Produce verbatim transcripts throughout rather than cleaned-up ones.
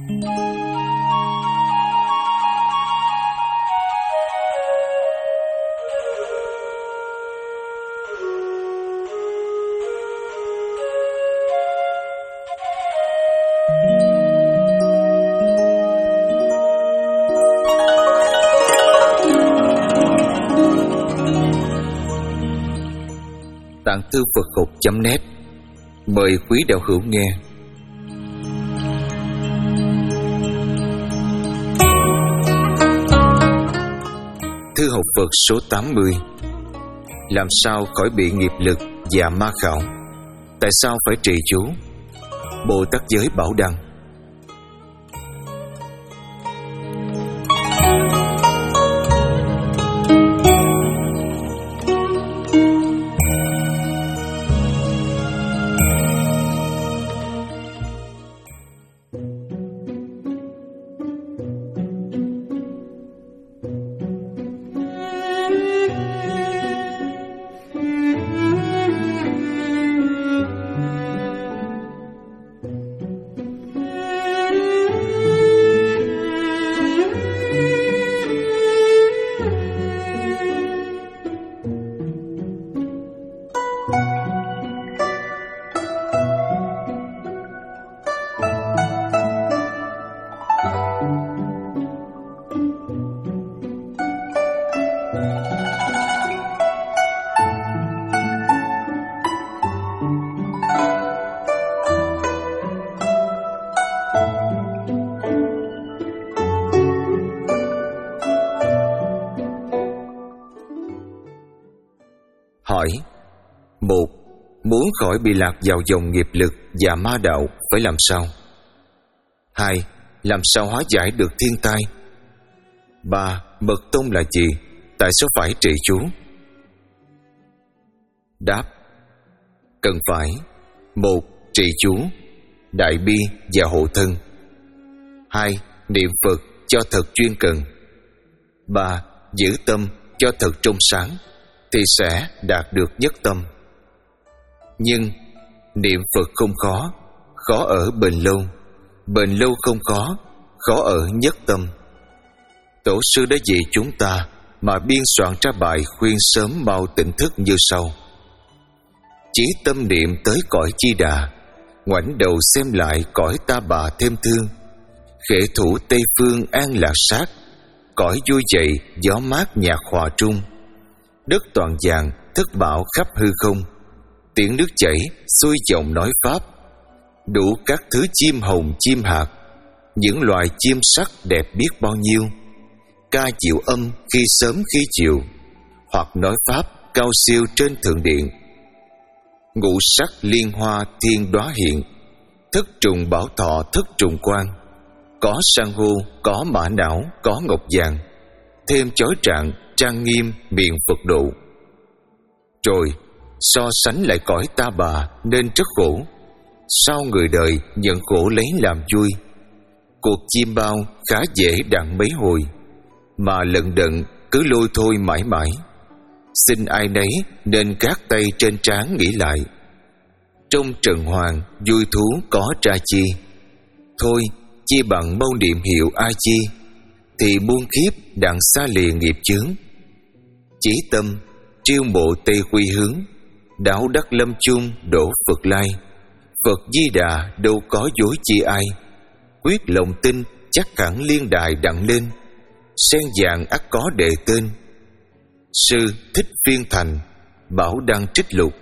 Tạng Thư Phật Học chấm net mời quý đạo hữu nghe. Thư học Phật số tám mươi. Làm sao khỏi bị nghiệp lực và ma khảo? Tại sao phải trì chú? Bồ Tát Giới Bảo Đăng. Hỏi: một. Muốn khỏi bị lạc vào dòng nghiệp lực và ma đạo phải làm sao? Hai. Làm sao hóa giải được thiên tai? Ba. Mật tông là gì? Tại sao phải trì chú? Đáp: cần phải: một. Trì chú, đại bi và hộ thân. Hai. Niệm Phật cho thật chuyên cần. Ba. Giữ tâm cho thật trong sáng thì sẽ đạt được nhất tâm. Nhưng niệm Phật không khó, khó ở bền lâu. Bền lâu không khó, khó ở nhất tâm. Tổ sư đã dạy chúng ta mà biên soạn ra bài khuyên sớm mau tỉnh thức như sau: chí tâm niệm tới cõi Chi Đà, ngoảnh đầu xem lại cõi Ta Bà thêm thương. Khệ thủ Tây Phương an lạc sát, cõi vui dậy gió mát nhạc hòa trung. Đất toàn vàng thất bảo khắp hư không, tiếng nước chảy xuôi dòng nói pháp. Đủ các thứ chim hồng chim hạt, những loài chim sắc đẹp biết bao nhiêu. Ca diệu âm khi sớm khi chiều, hoặc nói pháp cao siêu trên thượng điện. Ngũ sắc liên hoa thiên đóa hiện, thất trùng bảo thọ thất trùng quan. Có san hô, có mã não, có ngọc vàng, thêm chói trạng trang nghiêm miệng Phật độ. Rồi so sánh lại cõi Ta Bà nên rất khổ, sao người đời nhận khổ lấy làm vui. Cuộc chim bao khá dễ đặng mấy hồi, mà lận đận cứ lôi thôi mãi mãi. Xin ai nấy nên gác tay trên trán nghĩ lại, trong trần hoàng vui thú có tra chi. Thôi chi bằng mau niệm hiệu A Chi, thì muôn kiếp đặng xa lìa nghiệp chướng. Chí tâm triêu mộ Tây quy hướng, đạo đắc lâm chung đổ Phật lai. Phật Di Đà đâu có dối chi ai, quyết lòng tin chắc hẳn liên đài đặng lên. Sen vàng ắt có đệ tên, Sư Thích Viên Thành Bảo Đăng trích lục.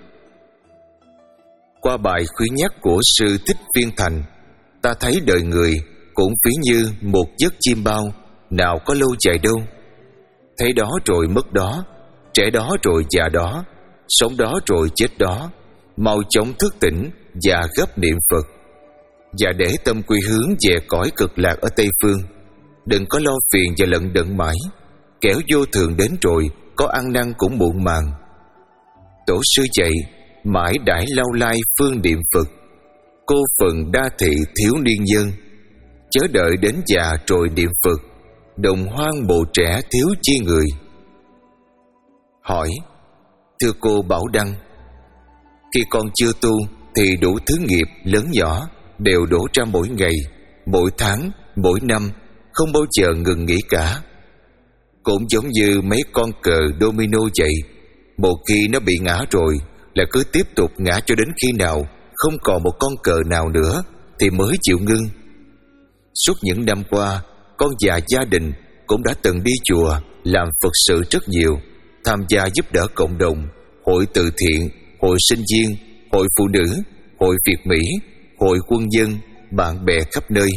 Qua bài khuyến nhắc của Sư Thích Viên Thành, ta thấy đời người cũng ví như một giấc chim bao, nào có lâu dài đâu. Thấy đó rồi mất đó, trẻ đó rồi già đó, sống đó rồi chết đó. Mau chóng thức tỉnh và gấp niệm Phật, và để tâm quy hướng về cõi cực lạc ở Tây Phương. Đừng có lo phiền và lận đận mãi, kẻo vô thường đến rồi có ăn năn cũng muộn màng. Tổ sư dạy mãi đãi lao lai phương niệm Phật, cô phần đa thị thiếu niên nhân. Chớ đợi đến già rồi niệm Phật, đồng hoang bộ trẻ thiếu chi người. Hỏi: thưa cô Bảo Đăng, khi con chưa tu thì đủ thứ nghiệp lớn nhỏ đều đổ ra mỗi ngày, mỗi tháng, mỗi năm, không bao giờ ngừng nghỉ cả. Cũng giống như mấy con cờ domino vậy, một khi nó bị ngã rồi là cứ tiếp tục ngã cho đến khi nào không còn một con cờ nào nữa thì mới chịu ngưng. Suốt những năm qua, con già gia đình cũng đã từng đi chùa làm Phật sự rất nhiều, tham gia giúp đỡ cộng đồng, hội từ thiện, hội sinh viên, hội phụ nữ, hội Việt Mỹ, hội quân dân, bạn bè khắp nơi.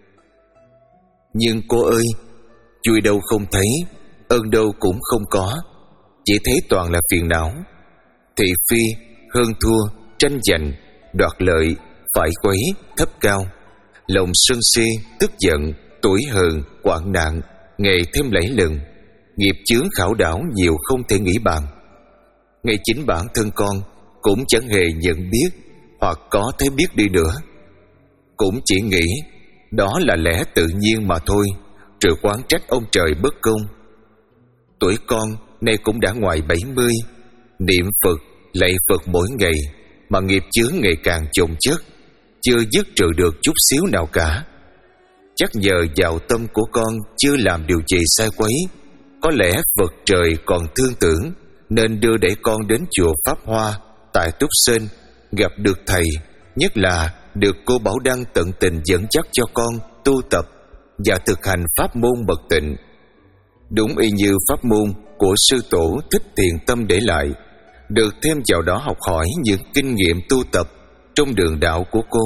Nhưng cô ơi, vui đâu không thấy, ơn đâu cũng không có, chỉ thấy toàn là phiền não, thị phi, hơn thua, tranh giành, đoạt lợi, phải quấy, thấp cao, lòng sân si, tức giận, tuổi hờn, hoạn nạn, ngày thêm lẫy lừng, nghiệp chướng khảo đảo nhiều không thể nghĩ bàn. Ngay chính bản thân con cũng chẳng hề nhận biết, hoặc có thấy biết đi nữa, cũng chỉ nghĩ đó là lẽ tự nhiên mà thôi, rồi oán trách ông trời bất công. Tuổi con nay cũng đã ngoài bảy mươi, niệm Phật, lạy Phật mỗi ngày mà nghiệp chướng ngày càng chồng chất, chưa dứt trừ được chút xíu nào cả. Chắc nhờ vào tâm của con chưa làm điều gì sai quấy, có lẽ Phật trời còn thương tưởng nên đưa để con đến chùa Pháp Hoa tại Túc Sơn gặp được thầy, nhất là được cô Bảo Đăng tận tình dẫn dắt cho con tu tập và thực hành pháp môn Mật Tịnh, đúng y như pháp môn của sư tổ Thích Thiện Tâm để lại, được thêm vào đó học hỏi những kinh nghiệm tu tập trong đường đạo của cô.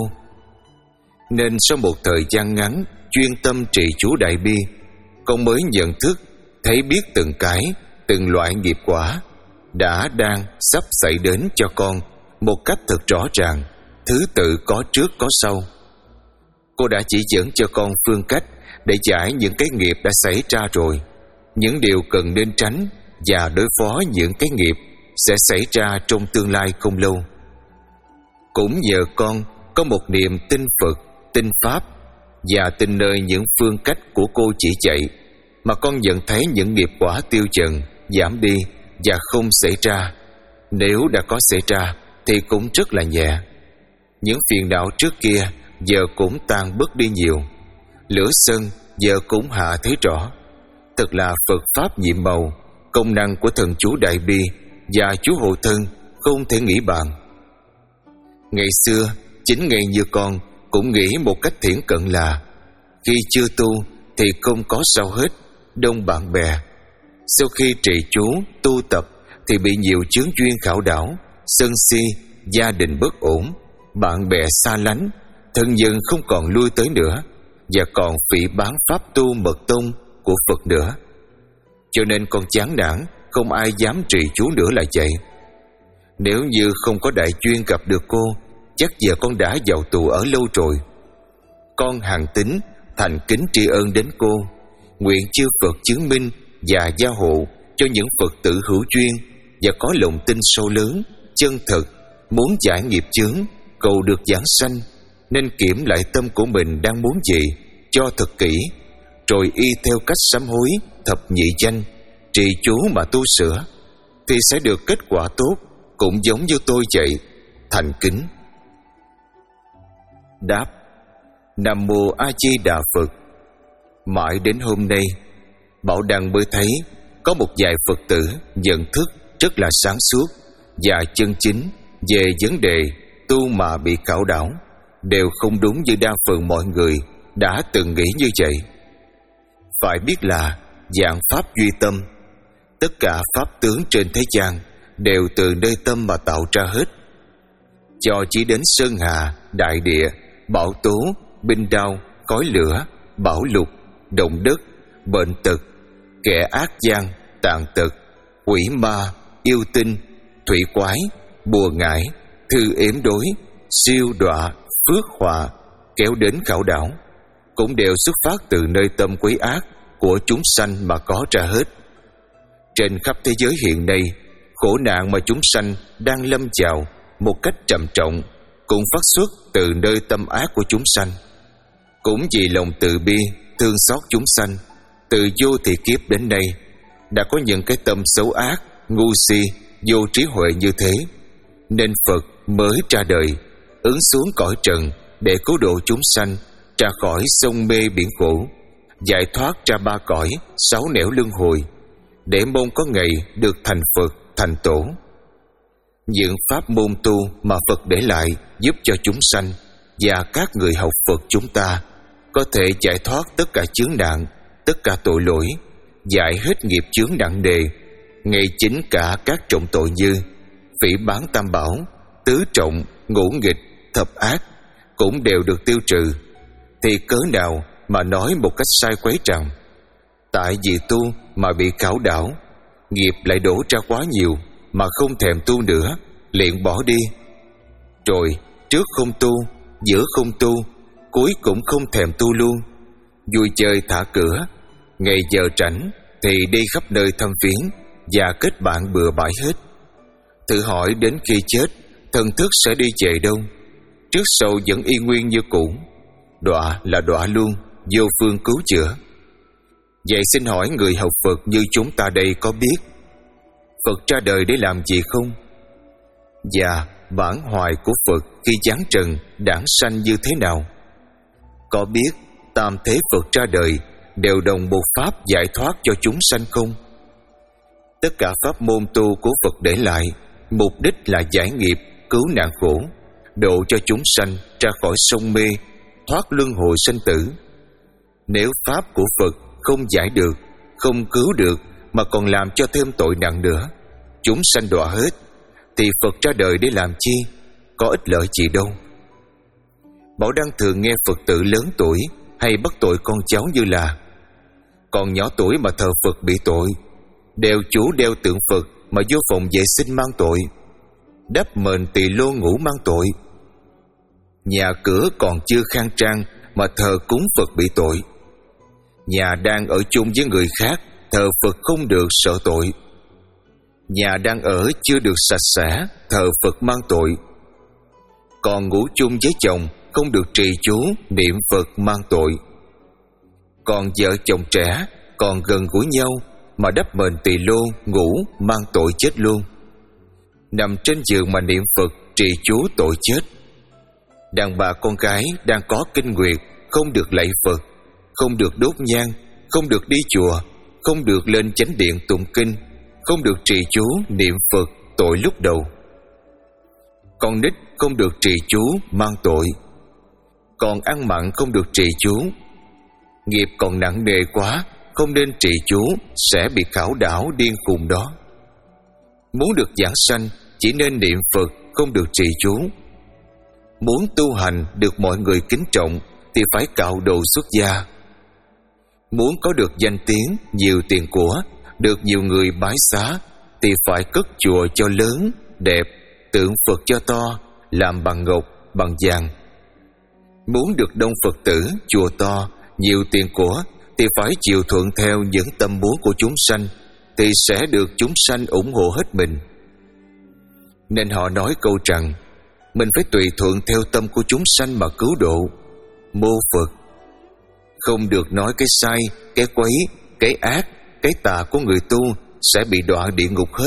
Nên sau một thời gian ngắn chuyên tâm trì chú Đại Bi, con mới nhận thức, thấy biết từng cái, từng loại nghiệp quả đã đang sắp xảy đến cho con một cách thật rõ ràng, thứ tự có trước có sau. Cô đã chỉ dẫn cho con phương cách để giải những cái nghiệp đã xảy ra rồi, những điều cần nên tránh và đối phó những cái nghiệp sẽ xảy ra trong tương lai không lâu. Cũng nhờ con có một niềm tin Phật, tin Pháp và tin nơi những phương cách của cô chỉ dạy, mà con nhận thấy những nghiệp quả tiêu dần, giảm đi và không xảy ra. Nếu đã có xảy ra thì cũng rất là nhẹ. Những phiền não trước kia giờ cũng tan bớt đi nhiều, lửa sân giờ cũng hạ thấy rõ. Thật là Phật Pháp nhiệm màu, công năng của thần chú Đại Bi và chú Hộ Thân không thể nghĩ bàn. Ngày xưa chính ngay như con cũng nghĩ một cách thiển cận là khi chưa tu thì không có sao hết, đông bạn bè. Sau khi trì chú tu tập thì bị nhiều chướng duyên khảo đảo, sân si, gia đình bất ổn, bạn bè xa lánh, thân nhân không còn lui tới nữa, và còn phỉ báng pháp tu mật tông của Phật nữa. Cho nên con chán nản, không ai dám trì chú nữa là vậy. Nếu như không có đại duyên gặp được cô, chắc giờ con đã vào tù ở lâu rồi. Con hằng tín thành kính tri ân đến cô, nguyện chư Phật chứng minh và gia hộ cho những Phật tử hữu duyên và có lòng tin sâu lớn, chân thật, muốn giải nghiệp chướng, cầu được giảng sanh, nên kiểm lại tâm của mình đang muốn gì cho thật kỹ, rồi y theo cách sám hối thập nhị danh, trì chú mà tu sửa, thì sẽ được kết quả tốt, cũng giống như tôi vậy. Thành kính đáp: Nam Mô A Di Đà Phật. Mãi đến hôm nay, Bảo Đăng mới thấy có một vài Phật tử nhận thức rất là sáng suốt và chân chính về vấn đề tu mà bị khảo đảo, đều không đúng như đa phần mọi người đã từng nghĩ như vậy. Phải biết là dạng pháp duy tâm, tất cả pháp tướng trên thế gian đều từ nơi tâm mà tạo ra hết. Cho chỉ đến sơn hà, đại địa, bão tố, binh đao, khói lửa, bão lục, động đất, bệnh tật, kẻ ác gian, tàn tật, quỷ ma, yêu tinh, thủy quái, bùa ngải, thư ếm đối, siêu đọa, phước họa kéo đến khảo đảo, cũng đều xuất phát từ nơi tâm quấy ác của chúng sanh mà có ra hết. Trên khắp thế giới hiện nay, khổ nạn mà chúng sanh đang lâm vào một cách trầm trọng cũng phát xuất từ nơi tâm ác của chúng sanh. Cũng vì lòng từ bi, thương xót chúng sanh, từ vô thị kiếp đến nay đã có những cái tâm xấu ác, ngu si, vô trí huệ như thế, nên Phật mới ra đời, ứng xuống cõi trần để cứu độ chúng sanh ra khỏi sông mê biển khổ, giải thoát ra ba cõi sáu nẻo luân hồi, để mong có ngày được thành Phật thành Tổ. Những pháp môn tu mà Phật để lại giúp cho chúng sanh và các người học Phật chúng ta có thể giải thoát tất cả chướng nạn, tất cả tội lỗi, giải hết nghiệp chướng nặng nề, ngay chính cả các trọng tội như phỉ báng tam bảo, tứ trọng, ngũ nghịch, thập ác cũng đều được tiêu trừ. Thì cớ nào mà nói một cách sai quấy rằng tại vì tu mà bị khảo đảo, nghiệp lại đổ ra quá nhiều mà không thèm tu nữa, liền bỏ đi. Rồi trước không tu, giữa không tu, cuối cũng không thèm tu luôn, vui chơi thả cửa, ngày giờ rảnh thì đi khắp nơi thăm viếng và kết bạn bừa bãi hết. Thử hỏi đến khi chết, thần thức sẽ đi về đâu? Trước sau vẫn y nguyên như cũ, đọa là đọa luôn, vô phương cứu chữa. Vậy xin hỏi người học Phật như chúng ta đây có biết Phật ra đời để làm gì không? Và bản hoài của Phật khi giáng trần đản sanh như thế nào? Có biết tam thế Phật ra đời đều đồng một pháp giải thoát cho chúng sanh không? Tất cả pháp môn tu của Phật để lại mục đích là giải nghiệp, cứu nạn khổ, độ cho chúng sanh ra khỏi sông mê, thoát luân hồi sanh tử. Nếu pháp của Phật không giải được, không cứu được mà còn làm cho thêm tội nặng nữa, chúng sanh đọa hết, thì Phật ra đời để làm chi? Có ích lợi gì đâu. Bảo Đăng thường nghe Phật tử lớn tuổi hay bắt tội con cháu như là còn nhỏ tuổi mà thờ Phật bị tội, đeo chú đeo tượng Phật mà vô phòng vệ sinh mang tội, đắp mền tỳ lô ngủ mang tội, nhà cửa còn chưa khang trang mà thờ cúng Phật bị tội, nhà đang ở chung với người khác thờ Phật không được sợ tội, nhà đang ở chưa được sạch sẽ thờ Phật mang tội, còn ngủ chung với chồng không được trì chú niệm Phật mang tội, còn vợ chồng trẻ còn gần gũi nhau mà đắp mền tỳ lô ngủ mang tội chết luôn, nằm trên giường mà niệm Phật trì chú tội chết. Đàn bà con gái đang có kinh nguyệt không được lạy Phật, không được đốt nhang, không được đi chùa, không được lên chánh điện tụng kinh, không được trì chú niệm Phật tội lúc đầu. Con nít không được trì chú mang tội, còn ăn mặn không được trì chú. Nghiệp còn nặng nề quá, không nên trì chú, sẽ bị khảo đảo điên khùng đó. Muốn được giảng sanh chỉ nên niệm Phật, không được trì chú. Muốn tu hành được mọi người kính trọng thì phải cạo đồ xuất gia. Muốn có được danh tiếng, nhiều tiền của, được nhiều người bái xá thì phải cất chùa cho lớn, đẹp, tượng Phật cho to, làm bằng ngọc, bằng vàng. Muốn được đông Phật tử, chùa to, nhiều tiền của thì phải chịu thuận theo những tâm muốn của chúng sanh, thì sẽ được chúng sanh ủng hộ hết mình. Nên họ nói câu rằng mình phải tùy thuận theo tâm của chúng sanh mà cứu độ. Mô Phật. Không được nói cái sai, cái quấy, cái ác, cái tà của người tu sẽ bị đọa địa ngục hết.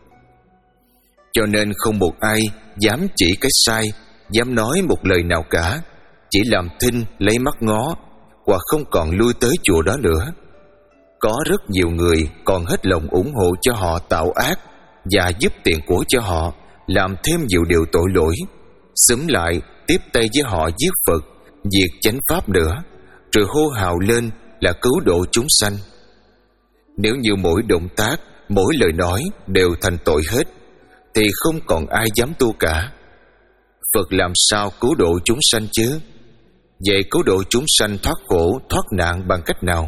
Cho nên không một ai dám chỉ cái sai, dám nói một lời nào cả, chỉ làm thinh lấy mắt ngó, hoặc không còn lui tới chùa đó nữa. Có rất nhiều người còn hết lòng ủng hộ cho họ tạo ác và giúp tiền của cho họ làm thêm nhiều điều tội lỗi, xúm lại tiếp tay với họ giết Phật, diệt chánh pháp nữa, rồi hô hào lên là cứu độ chúng sanh. Nếu như mỗi động tác, mỗi lời nói đều thành tội hết, thì không còn ai dám tu cả. Phật làm sao cứu độ chúng sanh chứ? Vậy cứu độ chúng sanh thoát khổ, thoát nạn bằng cách nào?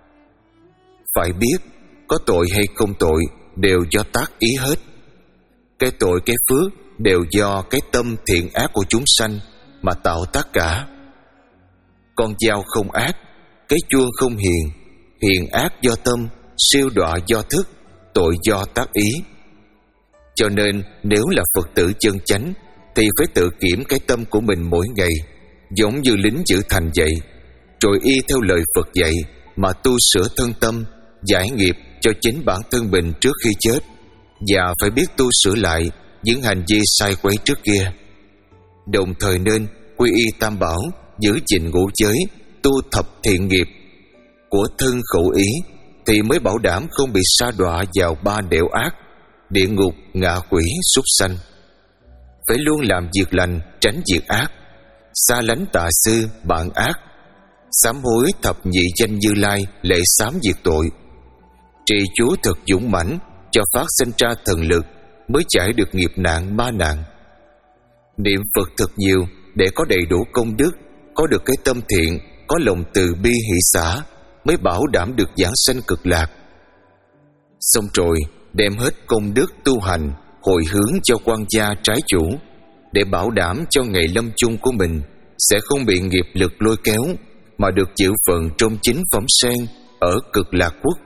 Phải biết, có tội hay không tội đều do tác ý hết. Cái tội cái phước đều do cái tâm thiện ác của chúng sanh mà tạo tác cả. Con dao không ác, cái chuông không hiền, hiền ác do tâm, siêu đọa do thức, tội do tác ý. Cho nên nếu là Phật tử chân chánh thì phải tự kiểm cái tâm của mình mỗi ngày, giống như lính giữ thành vậy, rồi y theo lời Phật dạy mà tu sửa thân tâm, giải nghiệp cho chính bản thân mình trước khi chết, và phải biết tu sửa lại những hành vi sai quấy trước kia. Đồng thời nên quy y tam bảo giữ gìn ngũ giới, tu thập thiện nghiệp của thân khẩu ý, thì mới bảo đảm không bị sa đọa vào ba nẻo ác: địa ngục, ngạ quỷ, súc sanh. Phải luôn làm việc lành, tránh việc ác, xa lánh tà sư, bạn ác, sám hối thập nhị danh Như Lai, lễ sám diệt tội. Trì chú thật dũng mãnh, cho phát sinh ra thần lực, mới giải được nghiệp nạn ma nạn. Niệm Phật thật nhiều để có đầy đủ công đức, có được cái tâm thiện, có lòng từ bi hỷ xả, mới bảo đảm được giảng sanh cực lạc. Xong rồi đem hết công đức tu hành hồi hướng cho quan gia trái chủ, để bảo đảm cho ngày lâm chung của mình sẽ không bị nghiệp lực lôi kéo, mà được giữ phần trong chính phẩm sen ở cực lạc quốc.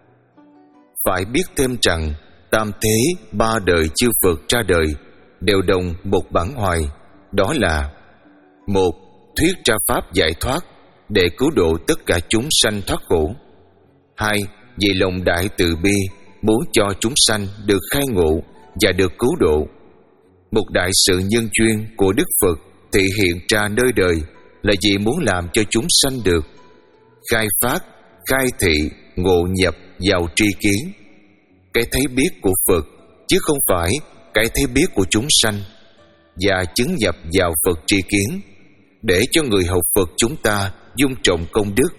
Phải biết thêm rằng tam thế ba đời chư Phật ra đời đều đồng một bản hoài, đó là: một, thuyết ra pháp giải thoát để cứu độ tất cả chúng sanh thoát khổ. Hai, vì lòng đại từ bi muốn cho chúng sanh được khai ngộ và được cứu độ. Một đại sự nhân duyên của Đức Phật thị hiện ra nơi đời là vì muốn làm cho chúng sanh được khai phát, khai thị, ngộ nhập vào tri kiến, cái thấy biết của Phật, chứ không phải cái thấy biết của chúng sanh, và chứng nhập vào Phật tri kiến, để cho người học Phật chúng ta dung trọng công đức.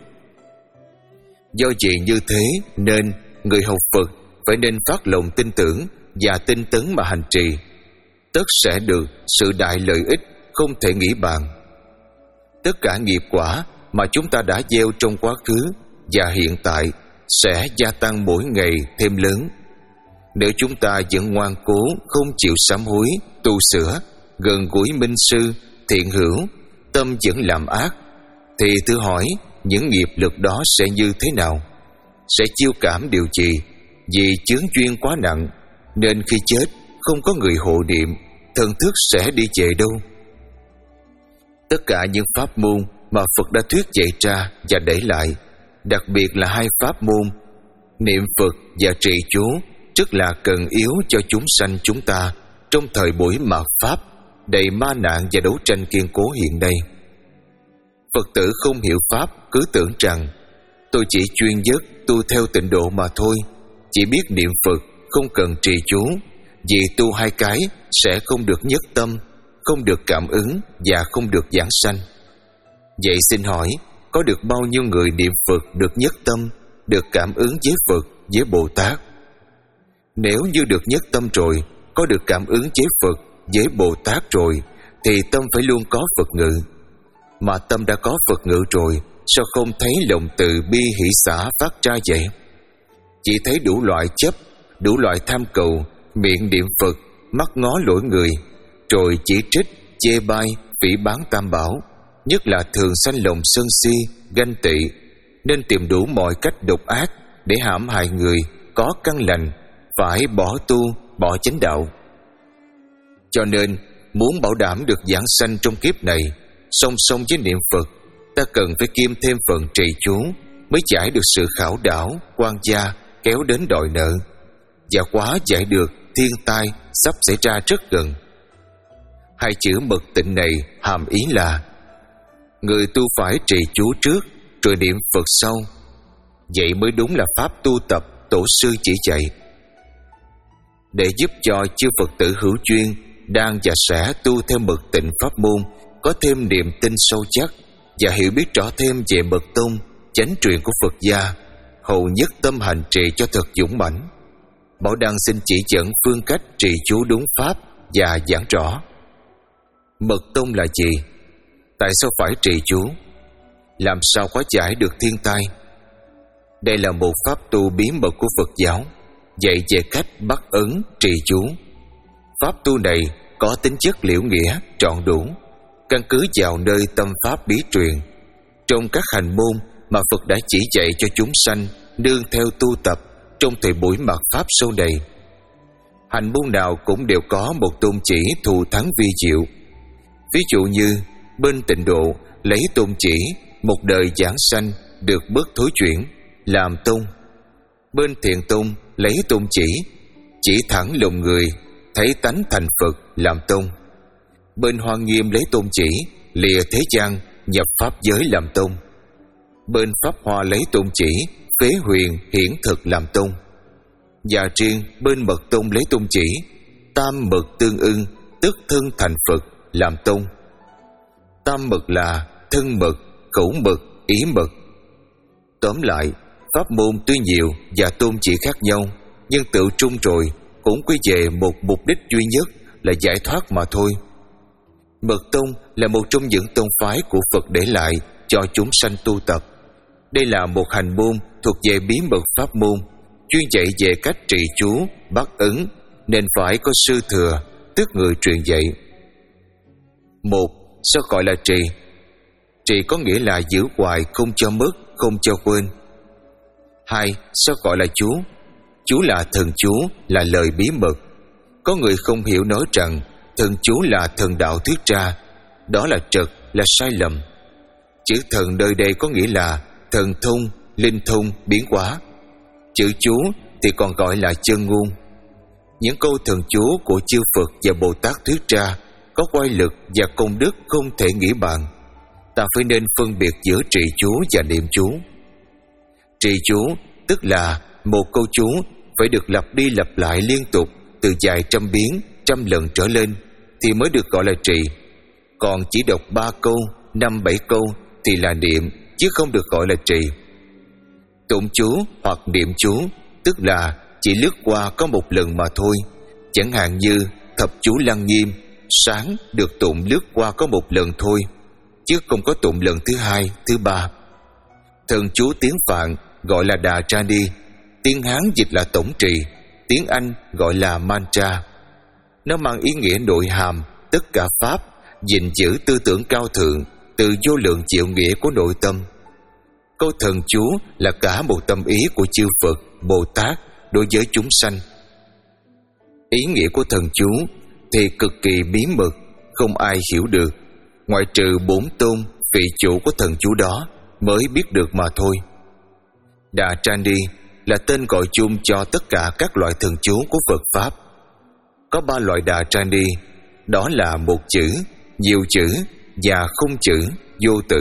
Do vậy như thế nên người học Phật phải nên phát lòng tin tưởng và tinh tấn mà hành trì, tất sẽ được sự đại lợi ích không thể nghĩ bàn. Tất cả nghiệp quả mà chúng ta đã gieo trong quá khứ và hiện tại sẽ gia tăng mỗi ngày thêm lớn. Nếu chúng ta vẫn ngoan cố không chịu sám hối, tu sửa, gần gũi minh sư, thiện hữu, tâm vẫn làm ác, thì thử hỏi những nghiệp lực đó sẽ như thế nào? Sẽ chiêu cảm điều gì? Vì chướng duyên quá nặng, nên khi chết không có người hộ niệm, thần thức sẽ đi về đâu? Tất cả những pháp môn mà Phật đã thuyết dạy ra và để lại, đặc biệt là hai pháp môn niệm Phật và trì chú, rất là cần yếu cho chúng sanh chúng ta trong thời buổi mạt pháp đầy ma nạn và đấu tranh kiên cố hiện nay. Phật tử không hiểu pháp cứ tưởng rằng tôi chỉ chuyên nhất tu theo tịnh độ mà thôi, chỉ biết niệm Phật, không cần trì chú, vì tu hai cái sẽ không được nhất tâm, không được cảm ứng và không được giảng sanh. Vậy xin hỏi, có được bao nhiêu người niệm Phật được nhất tâm, được cảm ứng với Phật, với Bồ Tát? Nếu như được nhất tâm rồi, có được cảm ứng với Phật, với Bồ Tát rồi, thì tâm phải luôn có Phật ngự. Mà tâm đã có Phật ngự rồi, sao không thấy lòng từ bi hỷ xả phát ra vậy? Chỉ thấy đủ loại chấp, đủ loại tham cầu, miệng niệm Phật, mắt ngó lỗi người, rồi chỉ trích, chê bai, phỉ báng Tam Bảo, nhất là thường sanh lòng sân si, ganh tị, nên tìm đủ mọi cách độc ác để hãm hại người có căn lành, phải bỏ tu, bỏ chánh đạo. Cho nên muốn bảo đảm được giảng sanh trong kiếp này, song song với niệm Phật, ta cần phải kiêm thêm phần trì chú, mới giải được sự khảo đảo, quan gia kéo đến đòi nợ, và quá giải được thiên tai sắp xảy ra rất gần. Hai chữ mật tịnh này hàm ý là người tu phải trì chú trước, rồi niệm Phật sau. Vậy mới đúng là pháp tu tập tổ sư chỉ dạy. Để giúp cho chư Phật tử hữu duyên đang và sẽ tu theo mật tịnh pháp môn có thêm niềm tin sâu chắc và hiểu biết rõ thêm về mật tông chánh truyền của Phật gia, hầu nhất tâm hành trì cho thật dũng mãnh. Bảo Đăng xin chỉ dẫn phương cách trì chú đúng pháp và giảng rõ. Mật tông là gì? Tại sao phải trì chú? Làm sao hóa giải được thiên tai? Đây là một pháp tu bí mật của Phật giáo, dạy về cách bắt ấn trì chú. Pháp tu này có tính chất liễu nghĩa, trọn đủ, căn cứ vào nơi tâm pháp bí truyền. Trong các hành môn mà Phật đã chỉ dạy cho chúng sanh nương theo tu tập trong thời buổi mạt pháp sau này, hành môn nào cũng đều có một tôn chỉ thù thắng vi diệu. Ví dụ như bên Tịnh Độ lấy tôn chỉ một đời giảng sanh được bớt thối chuyển làm tông. Bên Thiện Tông lấy tôn chỉ chỉ thẳng lòng người thấy tánh thành Phật làm tông. Bên Hoa Nghiêm lấy tôn chỉ lìa thế gian nhập pháp giới làm tông. Bên Pháp Hoa lấy tôn chỉ, Phế Huyền hiển thực làm tông. Và riêng bên Mật Tông lấy tôn chỉ, Tam Mật tương ưng, tức thân thành Phật làm tông. Tam Mật là thân mật, khẩu mật, ý mật. Tóm lại, pháp môn tuy nhiều và tôn chỉ khác nhau, nhưng tự trung rồi cũng quy về một mục đích duy nhất là giải thoát mà thôi. Mật Tông là một trong những tông phái của Phật để lại cho chúng sanh tu tập. Đây là một hành môn thuộc về bí mật pháp môn, chuyên dạy về cách trì chú, bắt ấn, nên phải có sư thừa, tức người truyền dạy. Một, sao gọi là trì? Trì có nghĩa là giữ hoài, không cho mất, không cho quên. Hai, sao gọi là chú? Chú là thần chú, là lời bí mật. Có người không hiểu nói rằng thần chú là thần đạo thuyết ra. Đó là trật, là sai lầm. Chữ thần nơi đây có nghĩa là thần thông, linh thông, biến hóa. Chữ chú thì còn gọi là chân ngôn. Những câu thần chú của chư Phật và Bồ Tát thuyết ra có oai lực và công đức không thể nghĩ bàn. Ta phải nên phân biệt giữa trì chú và niệm chú. Trì chú tức là một câu chú phải được lặp đi lặp lại liên tục từ vài trăm biến, trăm lần trở lên thì mới được gọi là trì. Còn chỉ đọc ba câu, năm bảy câu thì là niệm, chứ không được gọi là trì. Tụng chú hoặc niệm chú tức là chỉ lướt qua có một lần mà thôi. Chẳng hạn như thập chú Lăng Nghiêm, sáng được tụng lướt qua có một lần thôi, chứ không có tụng lần thứ hai, thứ ba. Thần chú tiếng Phạn gọi là Đà Tra Ni, tiếng Hán dịch là tổng trì, tiếng Anh gọi là mantra. Nó mang ý nghĩa nội hàm tất cả pháp, gìn giữ tư tưởng cao thượng từ vô lượng triệu nghĩa của nội tâm. Câu thần chú là cả một tâm ý của chư Phật, Bồ Tát đối với chúng sanh. Ý nghĩa của thần chú thì cực kỳ bí mật, không ai hiểu được, ngoại trừ bốn tôn vị chủ của thần chú đó mới biết được mà thôi. Đà Tra Ni là tên gọi chung cho tất cả các loại thần chú của Phật Pháp. Có ba loại Đà Tra Ni, đó là một chữ, nhiều chữ và không chữ, vô tự.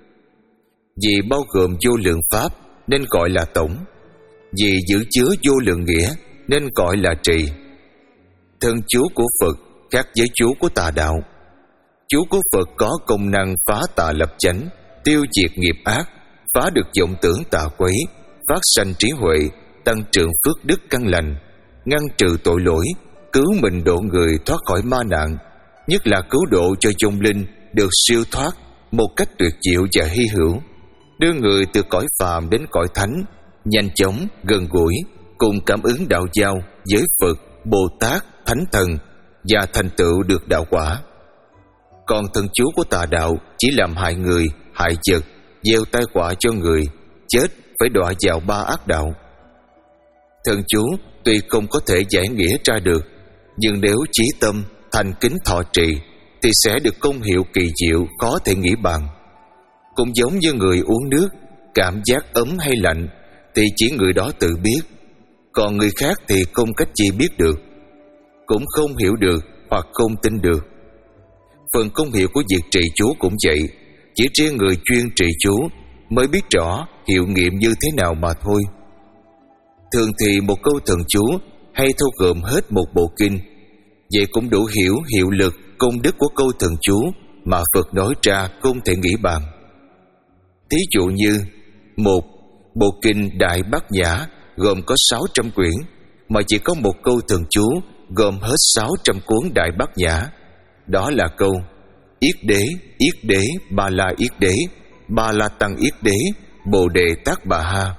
Vì bao gồm vô lượng pháp nên gọi là tổng. Vì giữ chứa vô lượng nghĩa nên gọi là trì. Thần chú của Phật khác với chú của tà đạo. Chú của Phật có công năng phá tà lập chánh, tiêu diệt nghiệp ác, phá được vọng tưởng tà quấy, phát sanh trí huệ, tăng trưởng phước đức căn lành, ngăn trừ tội lỗi, cứu mình độ người thoát khỏi ma nạn, nhất là cứu độ cho vong linh được siêu thoát một cách tuyệt diệu và hy hữu, đưa người từ cõi phàm đến cõi thánh, nhanh chóng, gần gũi, cùng cảm ứng đạo giao với Phật, Bồ Tát, Thánh Thần và thành tựu được đạo quả. Còn thần chú của tà đạo chỉ làm hại người, hại vật, gieo tai họa cho người, chết phải đọa vào ba ác đạo. Thần chú tuy không có thể giải nghĩa ra được, nhưng nếu chí tâm thành kính thọ trì thì sẽ được công hiệu kỳ diệu khó thể nghĩ bàn. Cũng giống như người uống nước, cảm giác ấm hay lạnh thì chỉ người đó tự biết, còn người khác thì không cách chi biết được, cũng không hiểu được hoặc không tin được. Phần công hiệu của việc trì chú cũng vậy, chỉ riêng người chuyên trì chú mới biết rõ hiệu nghiệm như thế nào mà thôi. Thường thì một câu thần chú hay thâu gồm hết một bộ kinh, vậy cũng đủ hiểu hiệu lực công đức của câu thần chú mà Phật nói ra không thể nghĩ bàn. Thí dụ như một bộ kinh Đại Bát Nhã gồm có sáu trăm quyển, mà chỉ có một câu thần chú gồm hết sáu trăm cuốn Đại Bát Nhã. Đó là câu Yết Đế, Yết Đế, Ba La Yết Đế, Ba La Tăng Yết Đế, Bồ Đề Tát Bà Ha.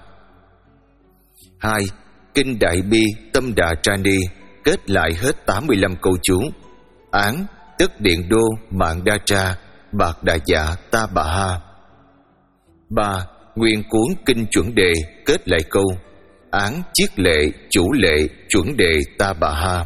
Hai, kinh Đại Bi Tâm Đà Tra Ni kết lại hết tám mươi lăm câu chú. Án tức Điện Đô Mạng Đa Tra Bạc Đà Dạ Ta Bà Ha. Ba, nguyên cuốn kinh Chuẩn Đề kết lại câu Án Chiết Lệ Chủ Lệ Chuẩn Đề Ta Bà Ha.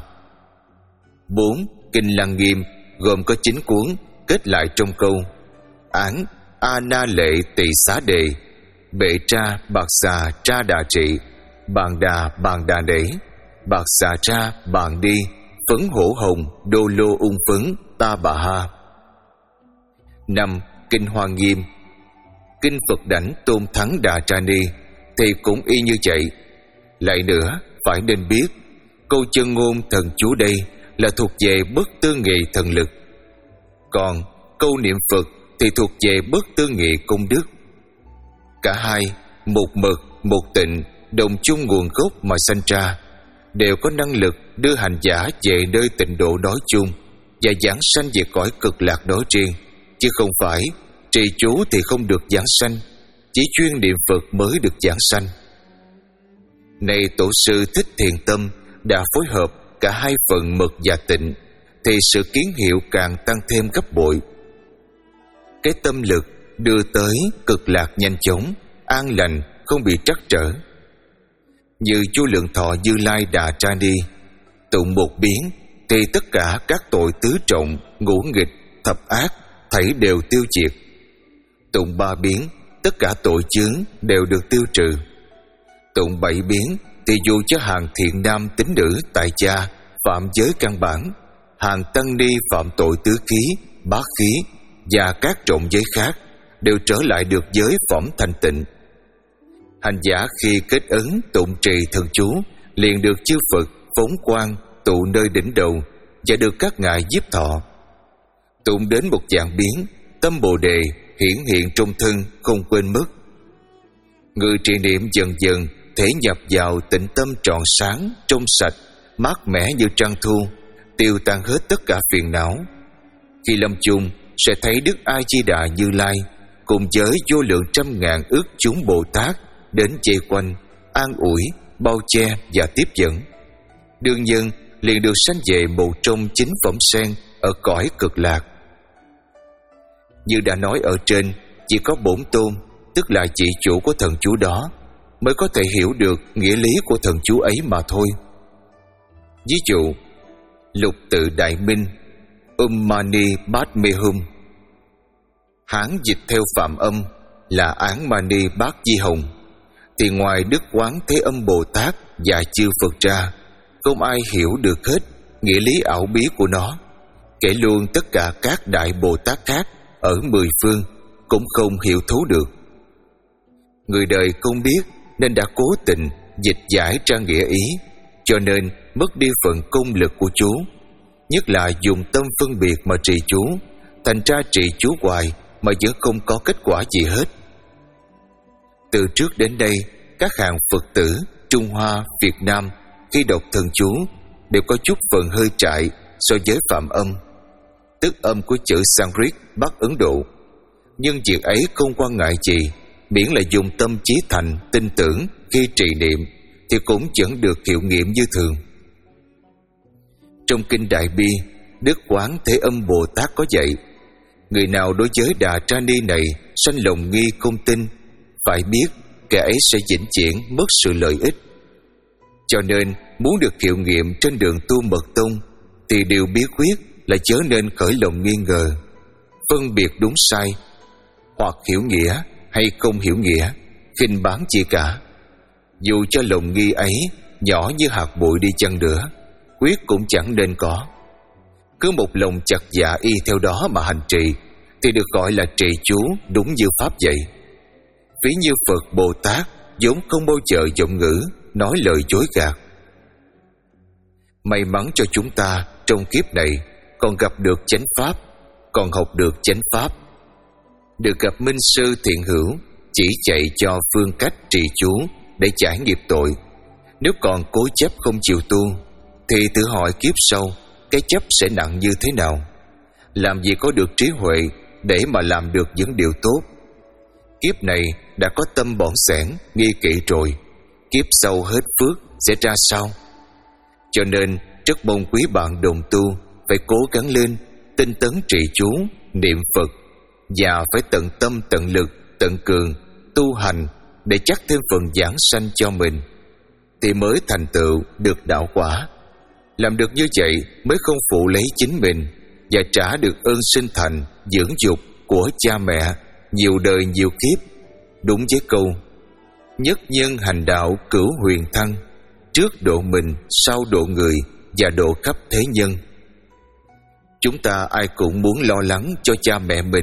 Bốn, kinh Lăng Nghiêm gồm có chín cuốn kết lại trong câu Án A Na Lệ Tỳ Xá Đề Bệ Tra Bạc Xà Tra Đà Trị Bàn Đà Bàn Đà Đế Bạc Xà Tra Bàn Đi Phấn Hổ Hồng Đô Lô Ung Phấn Ta Bà Ha. Năm, Kinh Hoa Nghiêm, Kinh Phật Đảnh Tôn Thắng Đà Tra Ni thì cũng y như vậy. Lại nữa, phải nên biết, câu chân ngôn thần chú đây là thuộc về bất tư nghị thần lực, còn câu niệm Phật thì thuộc về bất tư nghị công đức. Cả hai, một mực, một tịnh, đồng chung nguồn gốc mà sanh ra, đều có năng lực đưa hành giả về nơi tịnh độ nói chung và giảng sanh về cõi cực lạc nói riêng, chứ không phải trì chú thì không được giảng sanh, chỉ chuyên niệm Phật mới được giảng sanh. Này tổ sư Thích Thiện Tâm đã phối hợp cả hai phần mật và tịnh, thì sự kiến hiệu càng tăng thêm gấp bội. Cái tâm lực đưa tới cực lạc nhanh chóng, an lành, không bị trắc trở. Như Vô Lượng Thọ Như Lai Đà Tra Ni, tụng một biến thì tất cả các tội tứ trọng, ngũ nghịch, thập ác thảy đều tiêu diệt. Tụng ba biến, tất cả tội chướng đều được tiêu trừ. Tụng bảy biến thì dù cho hàng thiện nam tín nữ tại gia phạm giới căn bản, hàng tăng ni phạm tội tứ khí, bát khí và các trọng giới khác đều trở lại được giới phẩm thanh tịnh. Hành giả khi kết ấn tụng trì thần chú liền được chư Phật phóng quang tụ nơi đỉnh đầu và được các ngài giúp thọ. Tụng đến một dạng biến, tâm Bồ Đề hiển hiện trong thân không quên mất. Người trì niệm dần dần thể nhập vào tịnh tâm trọn sáng, trong sạch, mát mẻ như trăng thu, tiêu tan hết tất cả phiền não. Khi lâm chung sẽ thấy Đức A Di Đà Như Lai cùng với vô lượng trăm ngàn ức chúng Bồ Tát đến vây quanh, an ủi, bao che và tiếp dẫn. Đương nhân liền được sanh về một trong chín phẩm sen ở cõi cực lạc. Như đã nói ở trên, chỉ có bổn tôn, tức là vị chủ của thần chú đó, mới có thể hiểu được nghĩa lý của thần chú ấy mà thôi. Ví dụ, Lục Tự Đại Minh Um Mani Bát Mê Hum, Hán dịch theo phạm âm là Án Mani Bát Di Hồng, thì ngoài Đức Quán Thế Âm Bồ Tát và chư Phật ra, không ai hiểu được hết nghĩa lý ảo bí của nó. Kể luôn tất cả các đại Bồ Tát khác ở mười phương cũng không hiểu thấu được. Người đời không biết nên đã cố tình dịch giải ra nghĩa ý, cho nên mất đi phần công lực của chú, nhất là dùng tâm phân biệt mà trì chú, thành ra trì chú hoài mà vẫn không có kết quả gì hết. Từ trước đến đây, các hàng Phật tử Trung Hoa, Việt Nam khi đọc thần chú đều có chút phần hơi trại so với phạm âm, tức âm của chữ Sanskrit Bắc Ấn Độ. Nhưng việc ấy không quan ngại gì, miễn là dùng tâm chí thành, tin tưởng khi trì niệm thì cũng vẫn được hiệu nghiệm như thường. Trong Kinh Đại Bi, Đức Quán Thế Âm Bồ Tát có dạy, người nào đối với Đà Tra Ni này sanh lòng nghi không tin, phải biết kẻ ấy sẽ vĩnh viễn mất sự lợi ích. Cho nên muốn được hiệu nghiệm trên đường tu mật tông thì điều bí quyết là chớ nên khởi lòng nghi ngờ, phân biệt đúng sai, hoặc hiểu nghĩa hay không hiểu nghĩa, khinh báng chi cả. Dù cho lòng nghi ấy nhỏ như hạt bụi đi chăng nữa, quyết cũng chẳng nên có. Cứ một lòng chặt dạ y theo đó mà hành trì thì được gọi là trì chú đúng như pháp vậy. Ví như Phật Bồ Tát vốn không bao giờ giọng ngữ nói lời dối gạt. May mắn cho chúng ta trong kiếp này còn gặp được chánh pháp, còn học được chánh pháp, được gặp minh sư thiện hữu chỉ dạy cho phương cách trì chú để giải nghiệp tội. Nếu còn cố chấp không chịu tu thì tự hỏi kiếp sau cái chấp sẽ nặng như thế nào. Làm gì có được trí huệ để mà làm được những điều tốt. Kiếp này đã có tâm bỏng sẻn nghi kỵ rồi, kiếp sau hết phước sẽ ra sao? Cho nên rất mong quý bạn đồng tu phải cố gắng lên, tinh tấn trì chú, niệm Phật, và phải tận tâm tận lực tận cường tu hành để chắc thêm phần giảng sanh cho mình, thì mới thành tựu được đạo quả. Làm được như vậy mới không phụ lấy chính mình và trả được ơn sinh thành dưỡng dục của cha mẹ nhiều đời nhiều kiếp. Đúng với câu nhất nhân hành đạo cửu huyền thăng, trước độ mình sau độ người và độ khắp thế nhân. Chúng ta ai cũng muốn lo lắng cho cha mẹ mình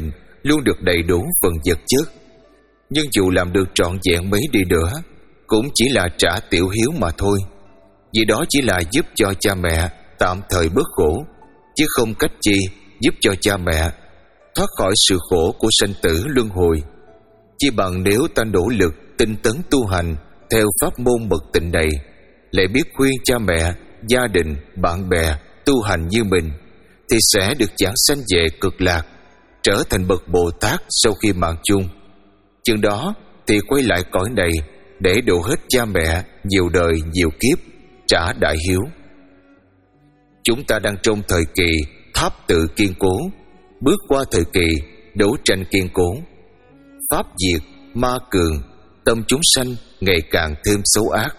luôn được đầy đủ phần vật chất. Nhưng dù làm được trọn vẹn mấy đi nữa, cũng chỉ là trả tiểu hiếu mà thôi. Vì đó chỉ là giúp cho cha mẹ tạm thời bớt khổ, chứ không cách chi giúp cho cha mẹ thoát khỏi sự khổ của sanh tử luân hồi. Chỉ bằng nếu ta nỗ lực tinh tấn tu hành theo pháp môn mật tịnh này, lại biết khuyên cha mẹ, gia đình, bạn bè tu hành như mình, thì sẽ được giảng sanh về cực lạc, trở thành bậc Bồ Tát sau khi mạng chung. Chừng đó thì quay lại cõi này để độ hết cha mẹ nhiều đời nhiều kiếp, trả đại hiếu. Chúng ta đang trong thời kỳ tháp tự kiên cố, bước qua thời kỳ đấu tranh kiên cố. Pháp diệt, ma cường, tâm chúng sanh ngày càng thêm xấu ác.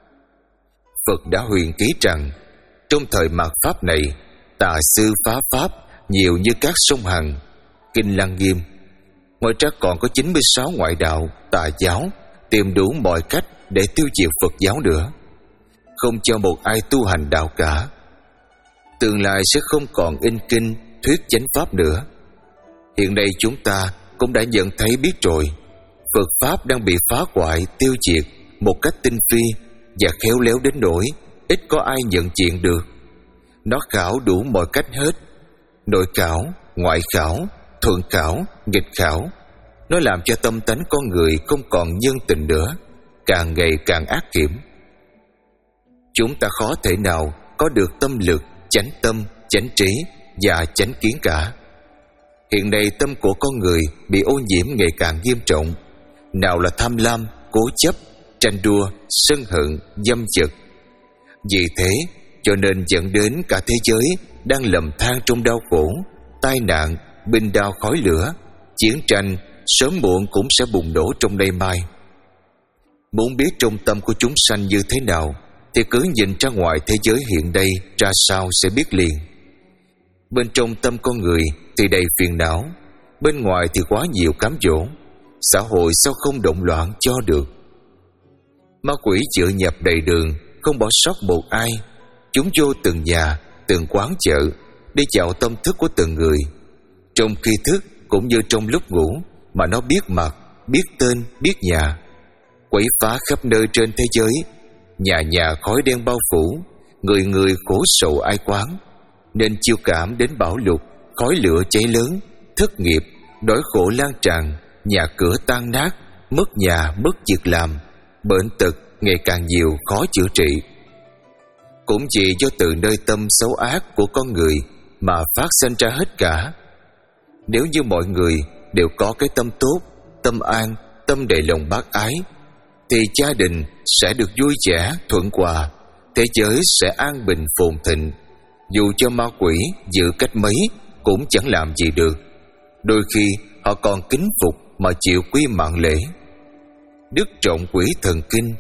Phật đã huyền ký rằng trong thời mạt pháp này, tà sư phá pháp nhiều như các sông Hằng. Kinh Lăng Nghiêm. Ngoài ra còn có chín mươi sáu ngoại đạo, tà giáo tìm đủ mọi cách để tiêu diệt Phật giáo nữa, không cho một ai tu hành đạo cả. Tương lai sẽ không còn in kinh thuyết chánh pháp nữa. Hiện nay chúng ta cũng đã nhận thấy biết rồi, Phật pháp đang bị phá hoại tiêu diệt một cách tinh vi và khéo léo đến nỗi ít có ai nhận diện được. Nó khảo đủ mọi cách hết, nội khảo, ngoại khảo, thuận khảo, nghịch khảo. Nó làm cho tâm tánh con người không còn nhân tình nữa, càng ngày càng ác hiểm. Chúng ta khó thể nào có được tâm lực, chánh tâm, chánh trí và chánh kiến cả. Hiện nay tâm của con người bị ô nhiễm ngày càng nghiêm trọng. Nào là tham lam, cố chấp, tranh đua, sân hận, dâm dật. Vì thế cho nên dẫn đến cả thế giới đang lầm than trong đau khổ, tai nạn, binh đao khói lửa. Chiến tranh sớm muộn cũng sẽ bùng nổ trong nay mai. Muốn biết trong tâm của chúng sanh như thế nào, thì cứ nhìn ra ngoài thế giới hiện đây ra sao sẽ biết liền. Bên trong tâm con người thì đầy phiền não, bên ngoài thì quá nhiều cám dỗ. Xã hội sao không động loạn cho được? Ma quỷ chợ nhập đầy đường, không bỏ sót một ai. Chúng vô từng nhà, từng quán chợ, đi dạo tâm thức của từng người. Trong khi thức cũng như trong lúc ngủ, mà nó biết mặt, biết tên, biết nhà. Quấy phá khắp nơi trên thế giới, nhà nhà khói đen bao phủ, người người khổ sầu ai quán. Nên chiêu cảm đến bão lụt, khói lửa cháy lớn, thất nghiệp, đói khổ lan tràn, nhà cửa tan nát, mất nhà, mất việc làm, bệnh tật ngày càng nhiều khó chữa trị. Cũng chỉ do từ nơi tâm xấu ác của con người mà phát sinh ra hết cả. Nếu như mọi người đều có cái tâm tốt, tâm an, tâm đầy lòng bác ái, thì gia đình sẽ được vui vẻ, thuận hòa, thế giới sẽ an bình phồn thịnh. Dù cho ma quỷ giữ cách mấy cũng chẳng làm gì được. Đôi khi họ còn kính phục mà chịu quy mạng lễ. Đức trọng quỷ thần kinh.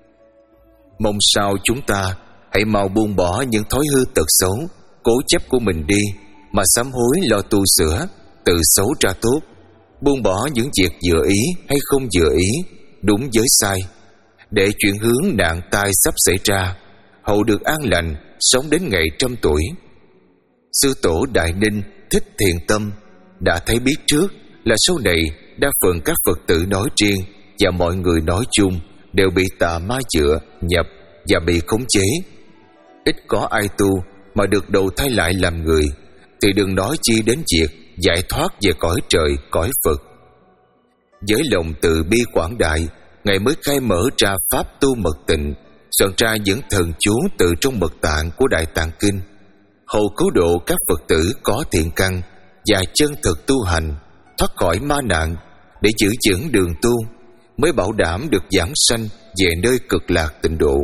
Mong sao chúng ta hãy mau buông bỏ những thói hư tật xấu, cố chấp của mình đi, mà sám hối lo tu sửa, từ xấu ra tốt. Buông bỏ những việc vừa ý hay không vừa ý, đúng với sai, để chuyển hướng nạn tai sắp xảy ra, hậu được an lành, sống đến ngày trăm tuổi. Sư tổ Đại Ninh Thích Thiện Tâm đã thấy biết trước là sau này đa phần các Phật tử nói riêng và mọi người nói chung đều bị tà ma dựa, nhập và bị khống chế. Ít có ai tu mà được đầu thai lại làm người, thì đừng nói chi đến việc giải thoát về cõi trời, cõi Phật. Với lòng từ bi quảng đại, Ngài mới khai mở ra pháp tu mật tịnh, soạn ra những thần chú từ trong mật tạng của Đại Tạng Kinh, hầu cứu độ các Phật tử có thiện căn và chân thực tu hành, thoát khỏi ma nạn, để giữ vững đường tu, mới bảo đảm được giảng sanh về nơi cực lạc tịnh độ.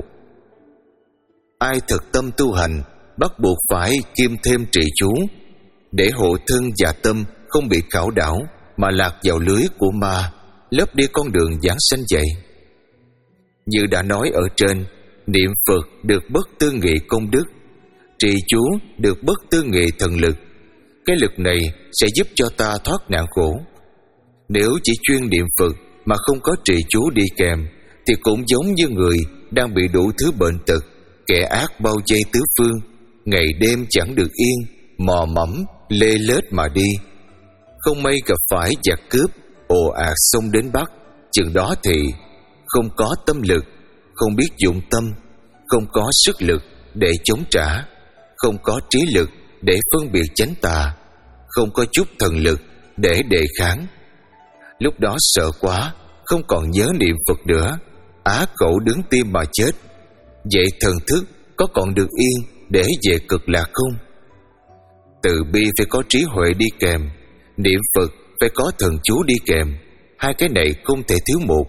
Ai thực tâm tu hành bắt buộc phải kiêm thêm trì chú, để hộ thân và tâm không bị khảo đảo mà lạc vào lưới của ma, lấp đi con đường giảng sanh vậy. Như đã nói ở trên, niệm Phật được bất tư nghị công đức, trì chú được bất tư nghị thần lực. Cái lực này sẽ giúp cho ta thoát nạn khổ. Nếu chỉ chuyên niệm Phật mà không có trì chú đi kèm, thì cũng giống như người đang bị đủ thứ bệnh tật, kẻ ác bao vây tứ phương, ngày đêm chẳng được yên, mò mẫm lê lết mà đi. không may gặp phải giặc cướp ồ ạt xông đến bắt, chừng đó thì không có tâm lực, không biết dụng tâm, không có sức lực để chống trả, không có trí lực để phân biệt chánh tà, không có chút thần lực để đề kháng. Lúc đó sợ quá, không còn nhớ niệm Phật nữa, á khẩu đứng tim mà chết. Vậy thần thức có còn được yên để về cực lạc không? Từ bi phải có trí huệ đi kèm, niệm Phật phải có thần chú đi kèm, hai cái này không thể thiếu một.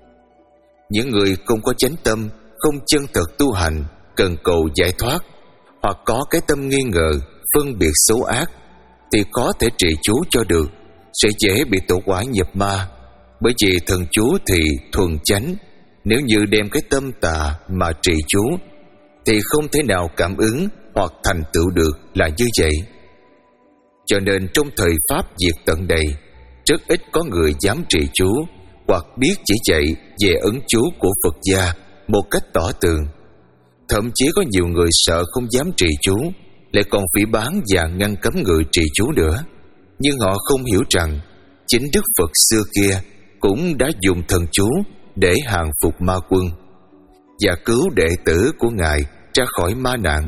Những người không có chánh tâm, không chân thật tu hành, cần cầu giải thoát, hoặc có cái tâm nghi ngờ, phân biệt xấu ác, thì khó thể trì chú cho được, sẽ dễ bị tổ quả nhập ma. Bởi vì thần chú thì thuần chánh, nếu như đem cái tâm tà mà trì chú thì không thể nào cảm ứng hoặc thành tựu được là như vậy. Cho nên trong thời Pháp diệt tận đầy, rất ít có người dám trì chú hoặc biết chỉ dạy về ấn chú của Phật gia một cách tỏ tường. Thậm chí có nhiều người sợ không dám trì chú, lại còn phỉ báng và ngăn cấm người trì chú nữa. Nhưng họ không hiểu rằng chính Đức Phật xưa kia cũng đã dùng thần chú để hàng phục ma quân và cứu đệ tử của Ngài ra khỏi ma nạn.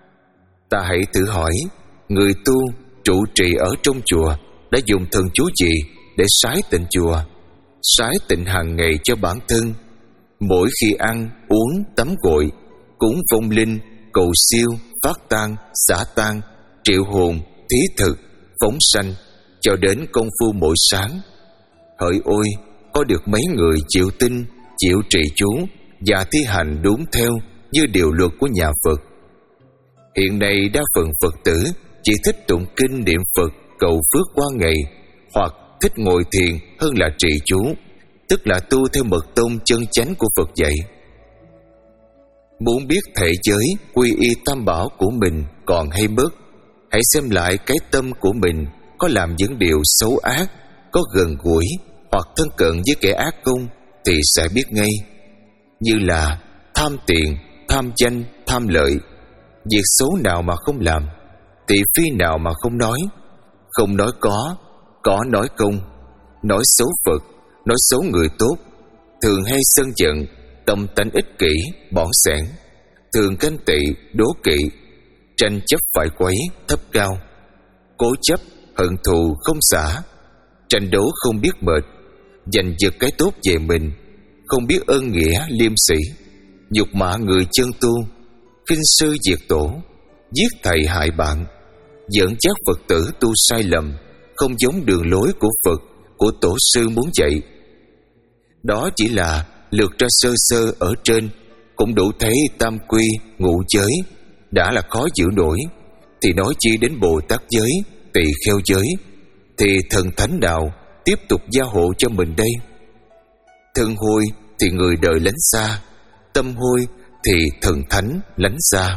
Ta hãy thử hỏi, người tu trụ trì ở trong chùa đã dùng thần chú gì để sái tịnh chùa, sái tịnh hàng ngày cho bản thân? Mỗi khi ăn, uống, tắm gội, cúng vong linh, cầu siêu, phát tang, xả tang, triệu hồn, thí thực, phóng sanh, cho đến công phu mỗi sáng. Hỡi ôi, có được mấy người chịu tin, chịu trì chú và thi hành đúng theo như điều luật của nhà Phật. Hiện nay đa phần Phật tử chỉ thích tụng kinh niệm Phật cầu phước qua ngày, hoặc thích ngồi thiền hơn là trì chú, tức là tu theo mật tông chân chánh của Phật dạy. Muốn biết thể giới quy y tam bảo của mình còn hay mất, hãy xem lại cái tâm của mình có làm những điều xấu ác, có gần gũi hoặc thân cận với kẻ ác không, thì sẽ biết ngay. Như là tham tiền, tham danh, tham lợi. Việc xấu nào mà không làm, thị phi nào mà không nói, không nói có, có nói không, nói xấu Phật, nói xấu người tốt, thường hay sân giận, tâm tánh ích kỷ, bỏng sẻn, thường ganh tị, đố kỵ, tranh chấp phải quấy, thấp cao, cố chấp, hận thù không xả, tranh đấu không biết mệt, giành giật cái tốt về mình, không biết ơn nghĩa liêm sĩ, nhục mạ người chân tu, khinh sư diệt tổ, giết thầy hại bạn, dẫn dắt Phật tử tu sai lầm, không giống đường lối của Phật, của tổ sư muốn dạy. Đó chỉ là lược ra sơ sơ ở trên, cũng đủ thấy tam quy ngũ giới đã là khó giữ nổi, thì nói chi đến Bồ Tát giới, tỳ kheo giới, thì thần thánh đạo tiếp tục gia hộ cho mình đây. Thân hôi thì người đời lánh xa, tâm hôi thì thần thánh lánh xa.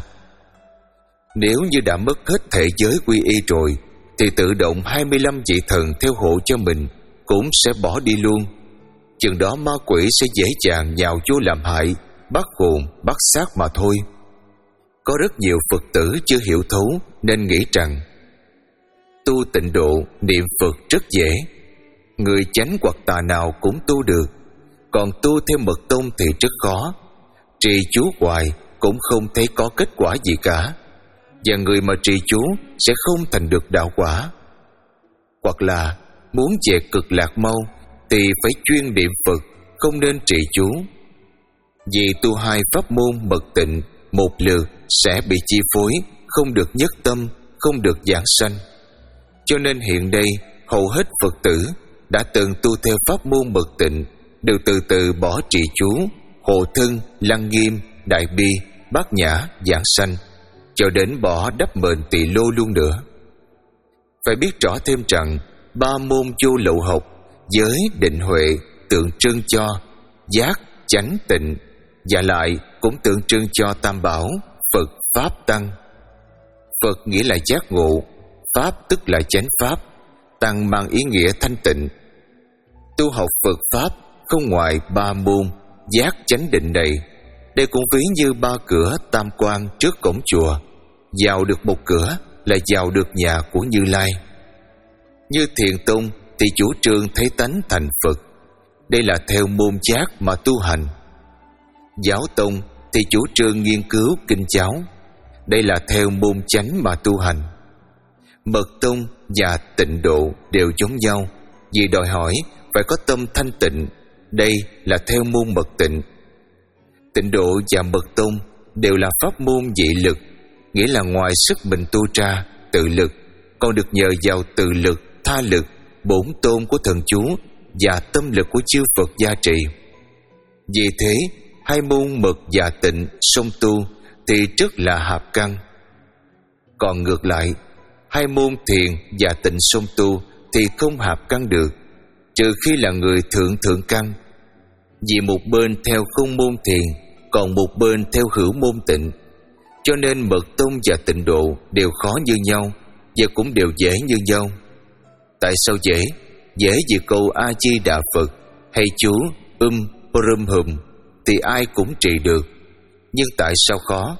Nếu như đã mất hết thể giới quy y rồi, thì tự động hai mươi lăm vị thần theo hộ cho mình cũng sẽ bỏ đi luôn. Chừng đó ma quỷ sẽ dễ dàng nhào vô làm hại, bắt hồn, bắt xác mà thôi. Có rất nhiều Phật tử chưa hiểu thấu nên nghĩ rằng tu tịnh độ, niệm Phật rất dễ, người chánh hoặc tà nào cũng tu được, còn tu theo mật tông thì rất khó, trì chú hoài cũng không thấy có kết quả gì cả, và người mà trì chú sẽ không thành được đạo quả. Hoặc là muốn về cực lạc mau thì phải chuyên niệm Phật, không nên trì chú. Vì tu hai pháp môn mật tịnh một lượt sẽ bị chi phối, không được nhất tâm, không được giảng sanh. Cho nên hiện đây hầu hết Phật tử đã từng tu theo pháp môn mật tịnh đều từ từ bỏ trì chú, hộ thân, lăng nghiêm, đại bi, bát nhã, giảng sanh, cho đến bỏ đắp mền tỳ lô luôn nữa. Phải biết rõ thêm rằng ba môn vô lậu học, giới, định, huệ tượng trưng cho giác, chánh, tịnh, và lại cũng tượng trưng cho tam bảo Phật, Pháp, Tăng. Phật nghĩa là giác ngộ, Pháp tức là chánh Pháp, Tăng mang ý nghĩa thanh tịnh. Tu học Phật Pháp không ngoài ba môn giác, chánh, định này. Đây cũng ví như ba cửa tam quan trước cổng chùa, vào được một cửa là vào được nhà của Như Lai. Như Thiền Tông thì chủ trương thấy tánh thành Phật, đây là theo môn giác mà tu hành. Giáo Tông thì chủ trương nghiên cứu kinh giáo, đây là theo môn chánh mà tu hành. Mật Tông và Tịnh Độ đều giống nhau, vì đòi hỏi phải có tâm thanh tịnh, đây là theo môn Mật Tịnh. Tịnh Độ và Mật Tông đều là pháp môn dị lực, nghĩa là ngoài sức mình tu ra, tự lực, còn được nhờ vào tự lực, tha lực, bổn tôn của thần chú và tâm lực của chư Phật gia trì. Vì thế, hai môn Mật và Tịnh song tu thì rất là hợp căn. Còn ngược lại, hai môn Thiền và Tịnh song tu thì không hợp căn được, trừ khi là người thượng thượng căn. Vì một bên theo không môn Thiền, còn một bên theo hữu môn Tịnh, cho nên Mật Tông và Tịnh Độ đều khó như nhau và cũng đều dễ như nhau. Tại sao dễ? Dễ vì câu A Di Đà Phật hay chú Um Rum Hum thì ai cũng trì được. Nhưng tại sao khó?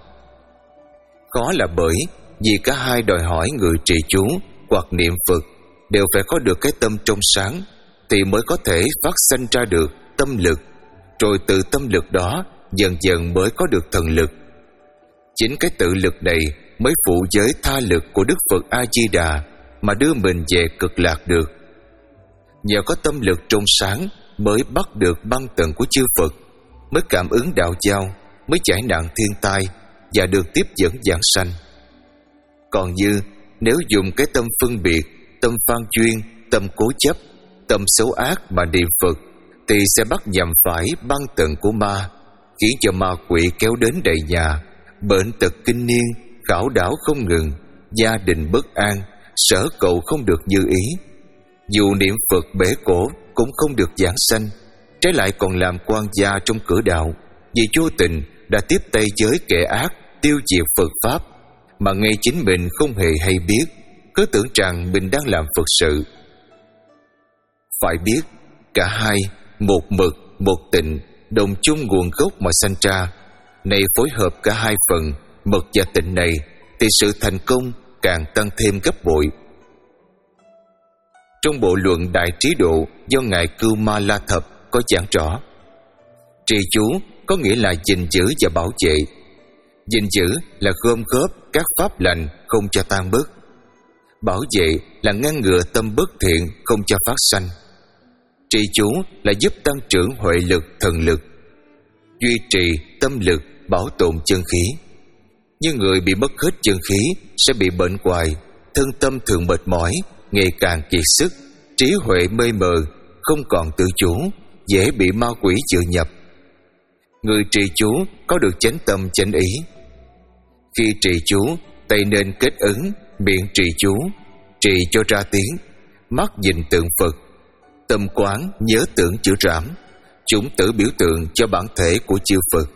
Khó là bởi vì cả hai đòi hỏi người trì chú hoặc niệm Phật đều phải có được cái tâm trong sáng, thì mới có thể phát sanh ra được tâm lực, rồi từ tâm lực đó dần dần mới có được thần lực. Chính cái tự lực này mới phụ giới tha lực của Đức Phật A Di Đà mà đưa mình về cực lạc được. Nhờ có tâm lực trong sáng mới bắt được băng tầng của chư Phật, mới cảm ứng đạo giao, mới giải nạn thiên tai và được tiếp dẫn giảng sanh. Còn như nếu dùng cái tâm phân biệt, tâm phan duyên, tâm cố chấp, tâm xấu ác mà niệm Phật, thì sẽ bắt nhầm phải băng tầng của ma, khiến cho ma quỷ kéo đến đầy nhà, bệnh tật kinh niên, khảo đảo không ngừng, gia đình bất an, sở cầu không được như ý. Dù niệm Phật bể cổ cũng không được giảng sanh, trái lại còn làm quan gia trong cửa đạo, vì vô tình đã tiếp tay với kẻ ác tiêu diệt Phật Pháp, mà ngay chính mình không hề hay biết, cứ tưởng rằng mình đang làm Phật sự. Phải biết, cả hai, một Mật, một Tịnh, đồng chung nguồn gốc mà sanh ra. Này phối hợp cả hai phần Mật và Tịnh này, thì sự thành công càng tăng thêm gấp bội. Trong bộ luận Đại Trí Độ do Ngài Cưu Ma La Thập có giảng rõ, trì chú có nghĩa là gìn giữ và bảo vệ. Gìn giữ là gom góp các pháp lành không cho tan mất. Bảo vệ là ngăn ngừa tâm bất thiện không cho phát sanh. Trì chú là giúp tăng trưởng huệ lực, thần lực, duy trì tâm lực, bảo tồn chân khí. Nhưng người bị mất hết chân khí sẽ bị bệnh hoài, thân tâm thường mệt mỏi, ngày càng kiệt sức, trí huệ mê mờ, không còn tự chủ, dễ bị ma quỷ chữa nhập. Người trì chú có được chánh tâm chánh ý. Khi trì chú, tay nên kết ấn, miệng trì chú, trì cho ra tiếng, mắt nhìn tượng Phật, tâm quán nhớ tưởng chữ rảm, chủng tử biểu tượng cho bản thể của chư Phật.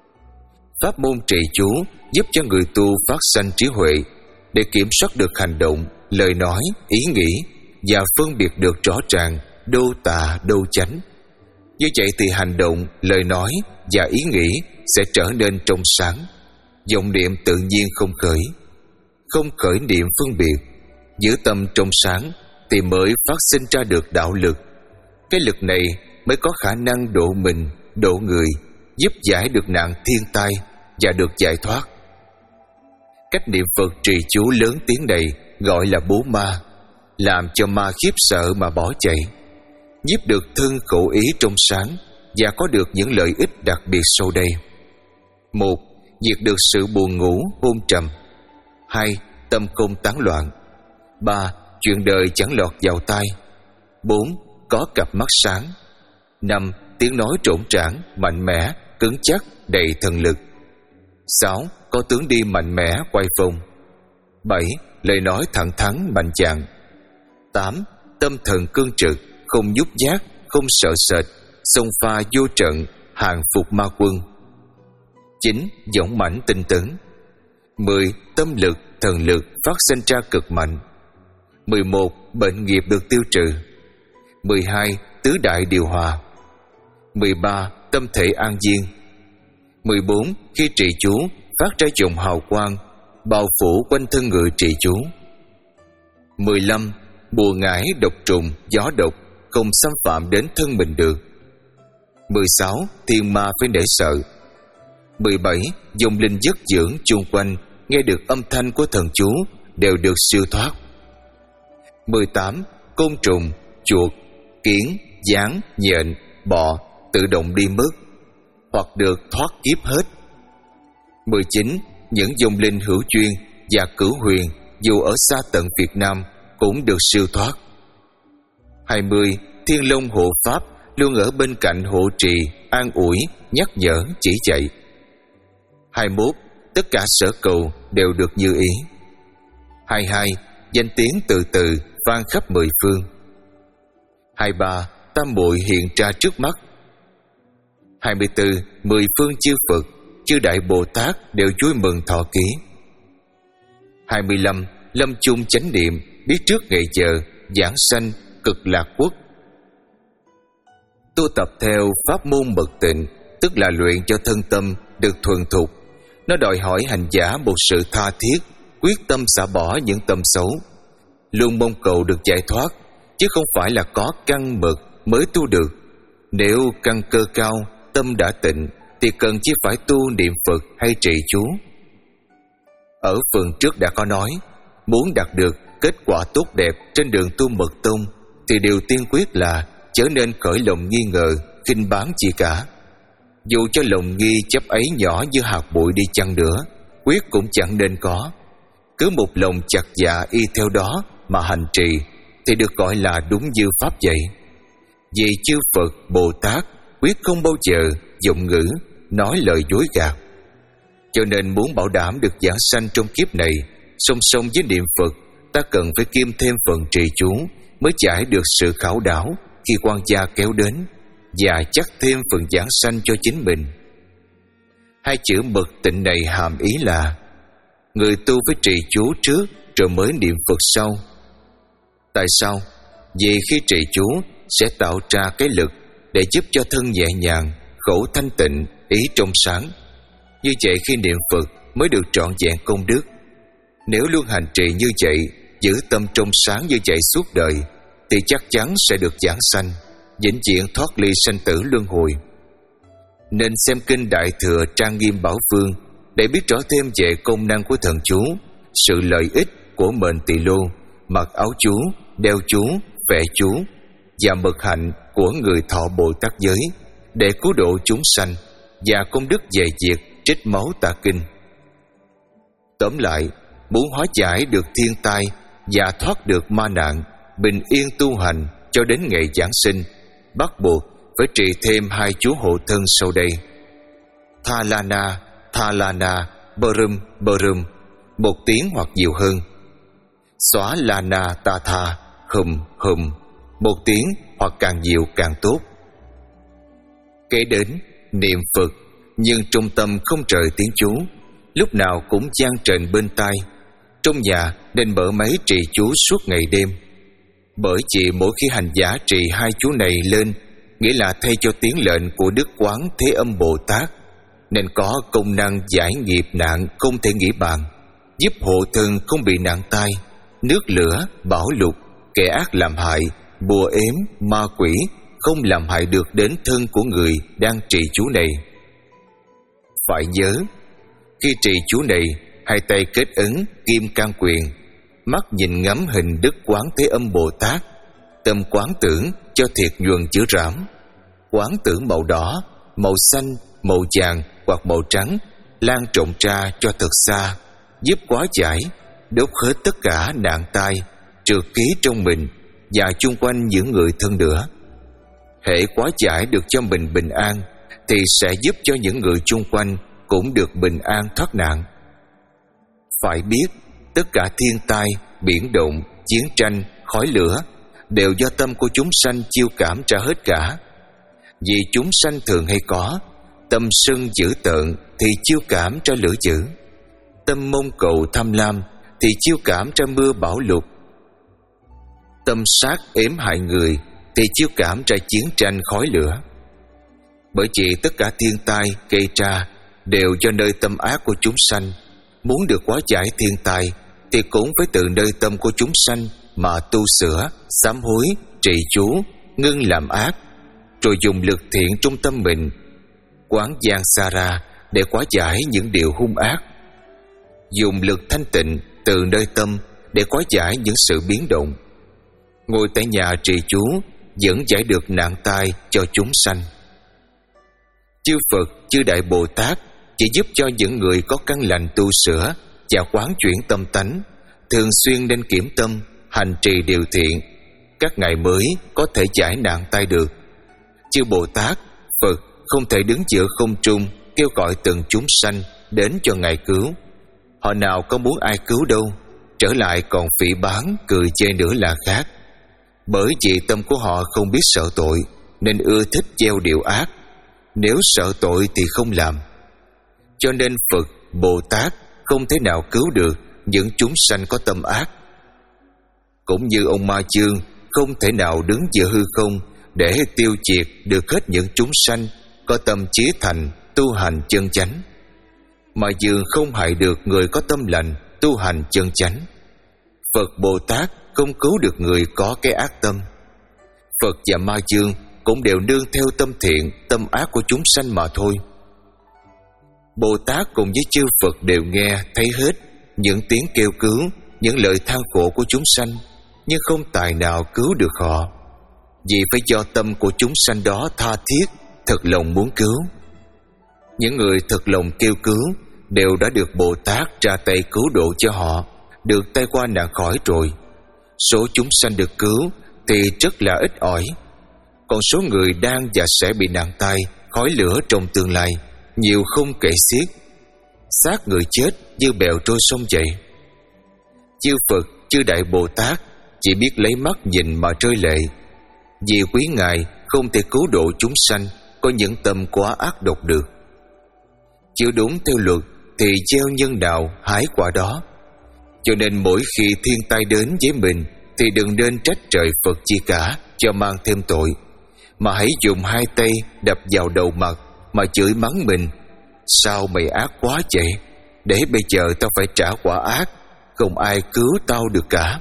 Pháp môn trì chú giúp cho người tu phát sanh trí huệ, để kiểm soát được hành động, lời nói, ý nghĩ và phân biệt được rõ ràng đâu tà đâu chánh. Như vậy thì hành động, lời nói và ý nghĩ sẽ trở nên trong sáng, vọng niệm tự nhiên không khởi, không khởi niệm phân biệt, giữ tâm trong sáng thì mới phát sinh ra được đạo lực. Cái lực này mới có khả năng độ mình, độ người, giúp giải được nạn thiên tai và được giải thoát. Cách niệm Phật trì chú lớn tiếng này gọi là bố ma, làm cho ma khiếp sợ mà bỏ chạy, giúp được thân khẩu ý trong sáng và có được những lợi ích đặc biệt sau đây. Một, diệt được sự buồn ngủ, hôn trầm. Hai, tâm không tán loạn. Ba, chuyện đời chẳng lọt vào tai. Bốn, có cặp mắt sáng. Năm, tiếng nói trổn trảng, mạnh mẽ, cứng chắc, đầy thần lực. Sáu, có tướng đi mạnh mẽ, quay phong. Bảy, lời nói thẳng thắn, mạnh dạn. Tám, tâm thần cương trực, không nhút nhát, không sợ sệt, xông pha vô trận, hàng phục ma quân. Chín, dũng mãnh tinh tấn. Mười, tâm lực, thần lực phát sinh ra cực mạnh. Mười một, bệnh nghiệp được tiêu trừ. Mười hai, tứ đại điều hòa. Mười ba, tâm thể an nhiên. Mười bốn, khi trì chú phát ra dòng hào quang bao phủ quanh thân người trì chú. Mười lăm, bùa ngải độc trùng, gió độc không xâm phạm đến thân mình được. Mười sáu. Thiên ma phải nể sợ. Mười bảy. Dòng linh giấc dưỡng chung quanh nghe được âm thanh của thần chú đều được siêu thoát. Mười tám. Côn trùng, chuột, kiến, gián, nhện, bọ tự động đi mất hoặc được thoát kiếp hết. Mười chín. Những dòng linh hữu chuyên và cửu huyền dù ở xa tận Việt Nam cũng được siêu thoát. Hai mươi. Thiên Long hộ pháp luôn ở bên cạnh hộ trì, an ủi, nhắc nhở, chỉ dạy. Hai mươi mốt. Tất cả sở cầu đều được như ý. Hai mươi hai. Danh tiếng từ từ vang khắp mười phương. Hai mươi ba. Tam muội hiện ra trước mắt. Hai mươi tư. Mười phương chư Phật, chư Đại Bồ Tát đều vui mừng thọ ký. Hai mươi lăm. Lâm chung chánh niệm, biết trước ngày giờ giảng sanh cực lạc quốc. Tu tập theo pháp môn mật tịnh, tức là luyện cho thân tâm được thuần thục. Nó đòi hỏi hành giả một sự tha thiết, quyết tâm xả bỏ những tâm xấu, luôn mong cầu được giải thoát, chứ không phải là có căn mật mới tu được. Nếu căn cơ cao, tâm đã tịnh, thì cần chỉ phải tu niệm Phật hay trì chú. Ở phần trước đã có nói, muốn đạt được kết quả tốt đẹp trên đường tu mật tông, thì điều tiên quyết là chớ nên khởi lòng nghi ngờ, khinh báng gì cả. Dù cho lòng nghi chấp ấy nhỏ như hạt bụi đi chăng nữa, quyết cũng chẳng nên có. Cứ một lòng chặt dạ y theo đó mà hành trì, thì được gọi là đúng như pháp dạy. Vì chư Phật, Bồ Tát quyết không bao giờ dụng ngữ, nói lời dối gạt. Cho nên muốn bảo đảm được giảng sanh trong kiếp này, song song với niệm Phật, ta cần phải kiêm thêm phần trì chú, mới giải được sự khảo đảo khi quan gia kéo đến, và chắc thêm phần giảng sanh cho chính mình. Hai chữ mật tịnh này hàm ý là người tu phải trì chú trước rồi mới niệm Phật sau. Tại sao? Vì khi trì chú sẽ tạo ra cái lực để giúp cho thân nhẹ nhàng, khẩu thanh tịnh, ý trong sáng. Như vậy khi niệm Phật mới được trọn vẹn công đức. Nếu luôn hành trì như vậy, giữ tâm trong sáng như vậy suốt đời, thì chắc chắn sẽ được giảng sanh, vĩnh viễn thoát ly sanh tử luân hồi. Nên xem kinh Đại Thừa Trang Nghiêm Bảo Phương để biết rõ thêm về công năng của thần chú, sự lợi ích của mệnh tỳ lô, mặc áo chú, đeo chú, vẽ chú, và mật hạnh của người thọ Bồ Tát giới để cứu độ chúng sanh, và công đức về việc trích máu tà kinh. Tóm lại, muốn hóa giải được thiên tai và thoát được ma nạn, bình yên tu hành cho đến ngày giảng sinh, bắt buộc phải trì thêm hai chú hộ thân sau đây: Tha Lana, Tha Lana, Brum, Brum, một tiếng hoặc nhiều hơn. Xóa Lana Ta Tha, Hum, Hum, một tiếng hoặc càng nhiều càng tốt. Kế đến niệm Phật, nhưng trung tâm không rời tiếng chú, lúc nào cũng vang trên bên tai. Trong nhà nên mở máy trì chú suốt ngày đêm, bởi vì mỗi khi hành giả trì hai chú này lên, nghĩa là thay cho tiếng lệnh của Đức Quán Thế Âm Bồ Tát, nên có công năng giải nghiệp nạn không thể nghĩ bàn, giúp hộ thân không bị nạn tai, nước lửa, bão lụt, kẻ ác làm hại, bùa ếm, ma quỷ không làm hại được đến thân của người đang trì chú này. Phải nhớ, khi trì chú này, hai tay kết ấn kim can quyền, mắt nhìn ngắm hình Đức Quán Thế Âm Bồ Tát, tâm quán tưởng cho thiệt nhuần chữ rảm. Quán tưởng màu đỏ, màu xanh, màu vàng hoặc màu trắng lan trộn ra cho thật xa, giúp hóa giải, đốt hết tất cả nạn tai, trượt ký trong mình và chung quanh những người thân nữa. Hễ hóa giải được cho mình bình an, thì sẽ giúp cho những người chung quanh cũng được bình an thoát nạn. Phải biết, tất cả thiên tai, biển động, chiến tranh, khói lửa đều do tâm của chúng sanh chiêu cảm ra hết cả. Vì chúng sanh thường hay có tâm sân dữ tợn thì chiêu cảm ra lửa dữ, tâm mong cầu tham lam thì chiêu cảm ra mưa bão lụt, tâm sát ếm hại người thì chiêu cảm ra chiến tranh khói lửa. Bởi vì tất cả thiên tai gây ra đều do nơi tâm ác của chúng sanh. Muốn được hóa giải thiên tai thì cũng phải từ nơi tâm của chúng sanh mà tu sửa, sám hối, trì chú, ngưng làm ác, rồi dùng lực thiện trong tâm mình, quán gian xa ra để hóa giải những điều hung ác, dùng lực thanh tịnh từ nơi tâm để hóa giải những sự biến động, ngồi tại nhà trì chú vẫn giải được nạn tai cho chúng sanh. Chư Phật, chư Đại Bồ Tát chỉ giúp cho những người có căn lành tu sửa và quán chuyển tâm tánh, thường xuyên nên kiểm tâm, hành trì điều thiện, các ngài mới có thể giải nạn tai được. Chư Bồ Tát, Phật không thể đứng giữa không trung kêu gọi từng chúng sanh đến cho ngài cứu. Họ nào có muốn ai cứu đâu, trở lại còn phỉ báng, cười chê nữa là khác. Bởi vì tâm của họ không biết sợ tội, nên ưa thích gieo điều ác. Nếu sợ tội thì không làm. Cho nên Phật, Bồ Tát không thể nào cứu được những chúng sanh có tâm ác. Cũng như ông Ma Chương không thể nào đứng giữa hư không để tiêu diệt được hết những chúng sanh có tâm chí thành, tu hành chân chánh. Ma Dương không hại được người có tâm lành, tu hành chân chánh. Phật, Bồ Tát không cứu được người có cái ác tâm. Phật và Ma Dương cũng đều nương theo tâm thiện, tâm ác của chúng sanh mà thôi. Bồ Tát cùng với chư Phật đều nghe, thấy hết những tiếng kêu cứu, những lời than khổ của chúng sanh, nhưng không tài nào cứu được họ, vì phải do tâm của chúng sanh đó tha thiết, thật lòng muốn cứu. Những người thật lòng kêu cứu đều đã được Bồ Tát ra tay cứu độ cho họ, được tai qua nạn khỏi rồi. Số chúng sanh được cứu thì rất là ít ỏi, còn số người đang và sẽ bị nạn tai, khói lửa trong tương lai nhiều không kể xiết. Xác người chết như bèo trôi sông vậy. Chư Phật, chư Đại Bồ Tát chỉ biết lấy mắt nhìn mà rơi lệ, vì quý ngài không thể cứu độ chúng sanh có những tâm quá ác độc được. Chưa đúng theo luật thì gieo nhân nào hái quả đó. Cho nên mỗi khi thiên tai đến với mình thì đừng nên trách trời Phật chi cả cho mang thêm tội, mà hãy dùng hai tay đập vào đầu mặt mà chửi mắng mình: sao mày ác quá vậy, để bây giờ tao phải trả quả ác, không ai cứu tao được cả.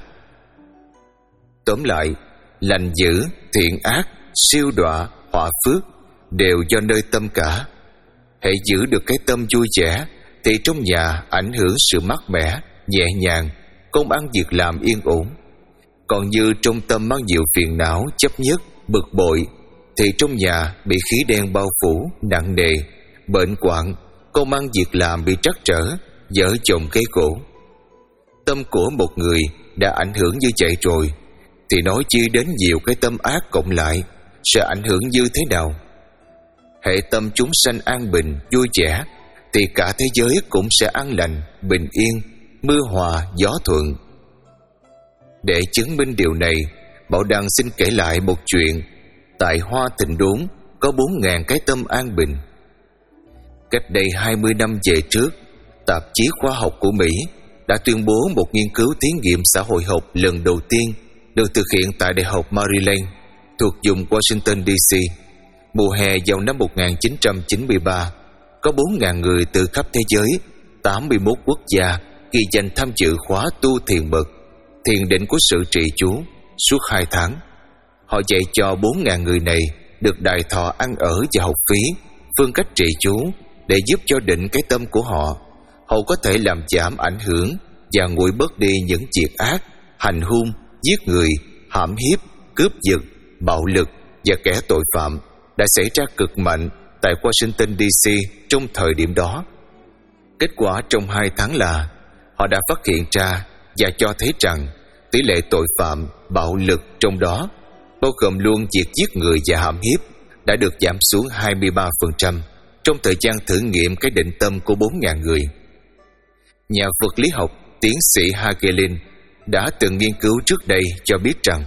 Tóm lại, lành dữ, thiện ác, siêu đọa, họa phước đều do nơi tâm cả. Hãy giữ được cái tâm vui vẻ thì trong nhà ảnh hưởng sự mát mẻ, nhẹ nhàng, công ăn việc làm yên ổn. Còn như trong tâm mang nhiều phiền não, chấp nhất, bực bội thì trong nhà bị khí đen bao phủ, nặng nề, bệnh hoạn, công ăn việc làm bị trắc trở, vợ chồng gây khổ. Tâm của một người đã ảnh hưởng như vậy rồi thì nói chi đến nhiều cái tâm ác cộng lại sẽ ảnh hưởng như thế nào. Hệ tâm chúng sanh an bình, vui vẻ thì cả thế giới cũng sẽ an lành, bình yên, mưa hòa, gió thuận. Để chứng minh điều này, Bảo Đăng xin kể lại một chuyện. Tại Hoa Thịnh Đốn có bốn ngàn cái tâm an bình. Cách đây hai mươi năm về trước, tạp chí khoa học của Mỹ đã tuyên bố một nghiên cứu thí nghiệm xã hội học lần đầu tiên được thực hiện tại Đại học Maryland thuộc vùng Washington đê xê. Mùa hè vào năm một nghìn chín trăm chín mươi ba, có bốn ngàn người từ khắp thế giới, tám mươi mốt quốc gia ghi danh tham dự khóa tu thiền mật, thiền định của sự trì chú suốt hai tháng. Họ dạy cho bốn ngàn người này được đài thọ ăn ở và học phí, phương cách trì chú để giúp cho định cái tâm của họ, hầu có thể làm giảm ảnh hưởng và nguội bớt đi những việc ác, hành hung, giết người, hãm hiếp, cướp giật, bạo lực và kẻ tội phạm đã xảy ra cực mạnh tại Washington đê xê trong thời điểm đó. Kết quả trong hai tháng là họ đã phát hiện ra và cho thấy rằng tỷ lệ tội phạm, bạo lực trong đó, bao gồm luôn việc giết người và hãm hiếp, đã được giảm xuống hai mươi ba phần trăm trong thời gian thử nghiệm cái định tâm của bốn ngàn người. Nhà vật lý học tiến sĩ Hagelin đã từng nghiên cứu trước đây cho biết rằng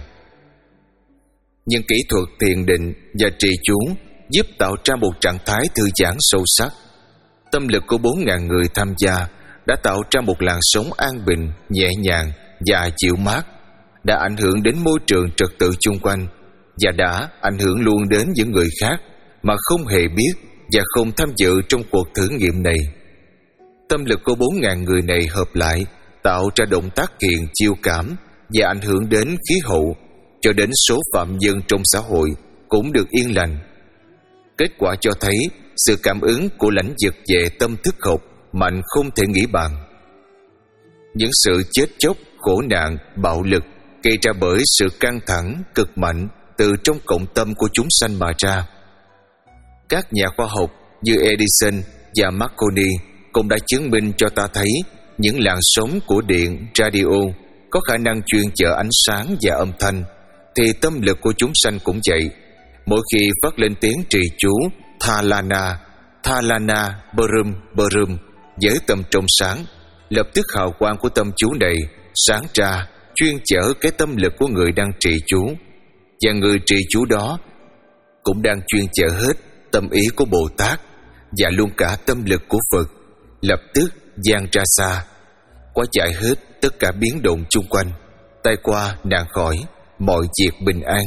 những kỹ thuật thiền định và trì chú giúp tạo ra một trạng thái thư giãn sâu sắc. Tâm lực của bốn ngàn người tham gia đã tạo ra một làn sóng an bình, nhẹ nhàng và dịu mát, đã ảnh hưởng đến môi trường trật tự chung quanh và đã ảnh hưởng luôn đến những người khác mà không hề biết và không tham dự trong cuộc thử nghiệm này. Tâm lực của bốn ngàn người này hợp lại tạo ra động tác thiền chiêu cảm và ảnh hưởng đến khí hậu, cho đến số phạm nhân trong xã hội cũng được yên lành. Kết quả cho thấy sự cảm ứng của lãnh vực về tâm thức học mạnh không thể nghĩ bàn. Những sự chết chóc, khổ nạn, bạo lực gây ra bởi sự căng thẳng cực mạnh từ trong cộng tâm của chúng sanh mà ra. Các nhà khoa học như Edison và Marconi cũng đã chứng minh cho ta thấy những làn sóng của điện radio có khả năng chuyên chở ánh sáng và âm thanh, thì tâm lực của chúng sanh cũng vậy. Mỗi khi phát lên tiếng trì chú Thalana, Thalana, Brum, Brum với tâm trong sáng, lập tức hào quang của tâm chú này sáng ra, chuyên chở cái tâm lực của người đang trì chú, và người trì chú đó cũng đang chuyên chở hết tâm ý của Bồ Tát và luôn cả tâm lực của Phật, lập tức dang ra xa, quá giải hết tất cả biến động chung quanh, tai qua nạn khỏi, mọi việc bình an.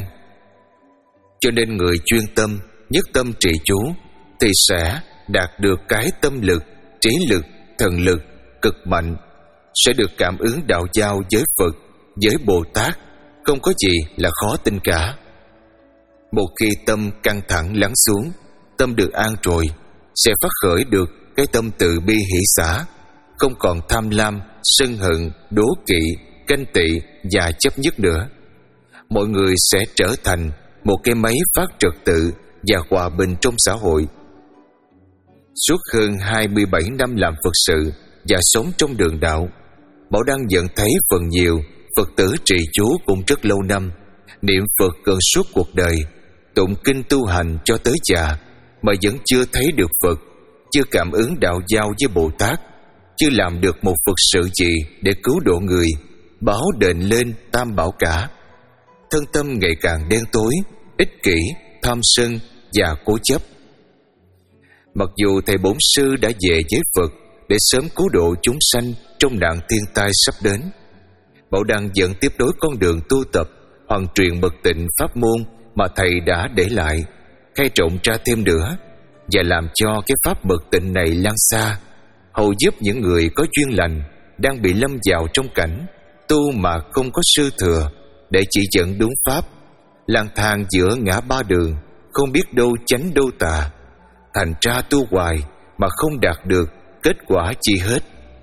Cho nên người chuyên tâm, nhất tâm trì chú thì sẽ đạt được cái tâm lực, trí lực, thần lực cực mạnh, sẽ được cảm ứng đạo giao với Phật, với Bồ Tát, không có gì là khó tin cả. Một khi tâm căng thẳng lắng xuống, tâm được an rồi, sẽ phát khởi được cái tâm từ bi hỷ xả, không còn tham lam, sân hận, đố kỵ, ganh tị và chấp nhất nữa. Mọi người sẽ trở thành một cái máy phát trật tự và hòa bình trong xã hội. Suốt hơn hai mươi bảy năm làm Phật sự và sống trong đường đạo, Bảo Đăng nhận thấy phần nhiều Phật tử trì chú cũng rất lâu năm, niệm Phật gần suốt cuộc đời, tụng kinh tu hành cho tới già, mà vẫn chưa thấy được Phật, chưa cảm ứng đạo giao với Bồ Tát, chưa làm được một Phật sự gì để cứu độ người, báo đền lên tam bảo cả. Thân tâm ngày càng đen tối, ích kỷ, tham sân và cố chấp. Mặc dù thầy bổn sư đã về với Phật để sớm cứu độ chúng sanh trong nạn thiên tai sắp đến, Bảo Đăng vẫn tiếp nối con đường tu tập hoàn truyền mật tịnh pháp môn mà thầy đã để lại, khai trọng ra thêm nữa, và làm cho cái pháp mật tịnh này lan xa, hầu giúp những người có duyên lành đang bị lâm vào trong cảnh tu mà không có sư thừa để chỉ dẫn đúng pháp, lang thang giữa ngã ba đường, không biết đâu chánh đâu tà, thành ra tu hoài mà không đạt được kết quả chi hết.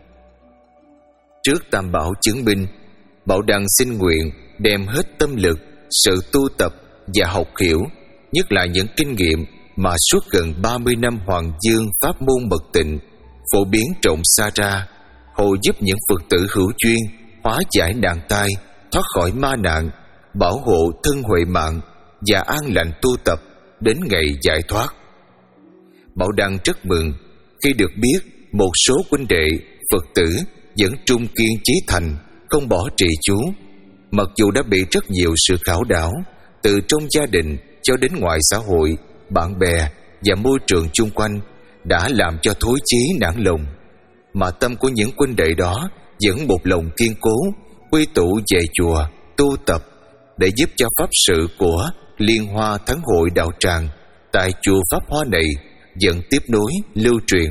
Trước tam bảo chứng minh, Bảo Đăng xin nguyện đem hết tâm lực, sự tu tập và học hiểu, nhất là những kinh nghiệm mà suốt gần ba mươi năm Hoàng Dương pháp môn mật tịnh phổ biến rộng xa ra, hộ giúp những Phật tử hữu duyên hóa giải nạn tai, thoát khỏi ma nạn, bảo hộ thân huệ mạng và an lành tu tập đến ngày giải thoát. Bảo Đăng rất mừng khi được biết một số huynh đệ Phật tử vẫn trung kiên chí thành, không bỏ trì chú, mặc dù đã bị rất nhiều sự khảo đảo từ trong gia đình cho đến ngoài xã hội, bạn bè và môi trường chung quanh đã làm cho thối chí nản lòng, mà tâm của những huynh đệ đó vẫn một lòng kiên cố quy tụ về chùa tu tập để giúp cho pháp sự của Liên Hoa Thắng Hội Đạo Tràng tại chùa Pháp Hoa này vẫn tiếp nối lưu truyền.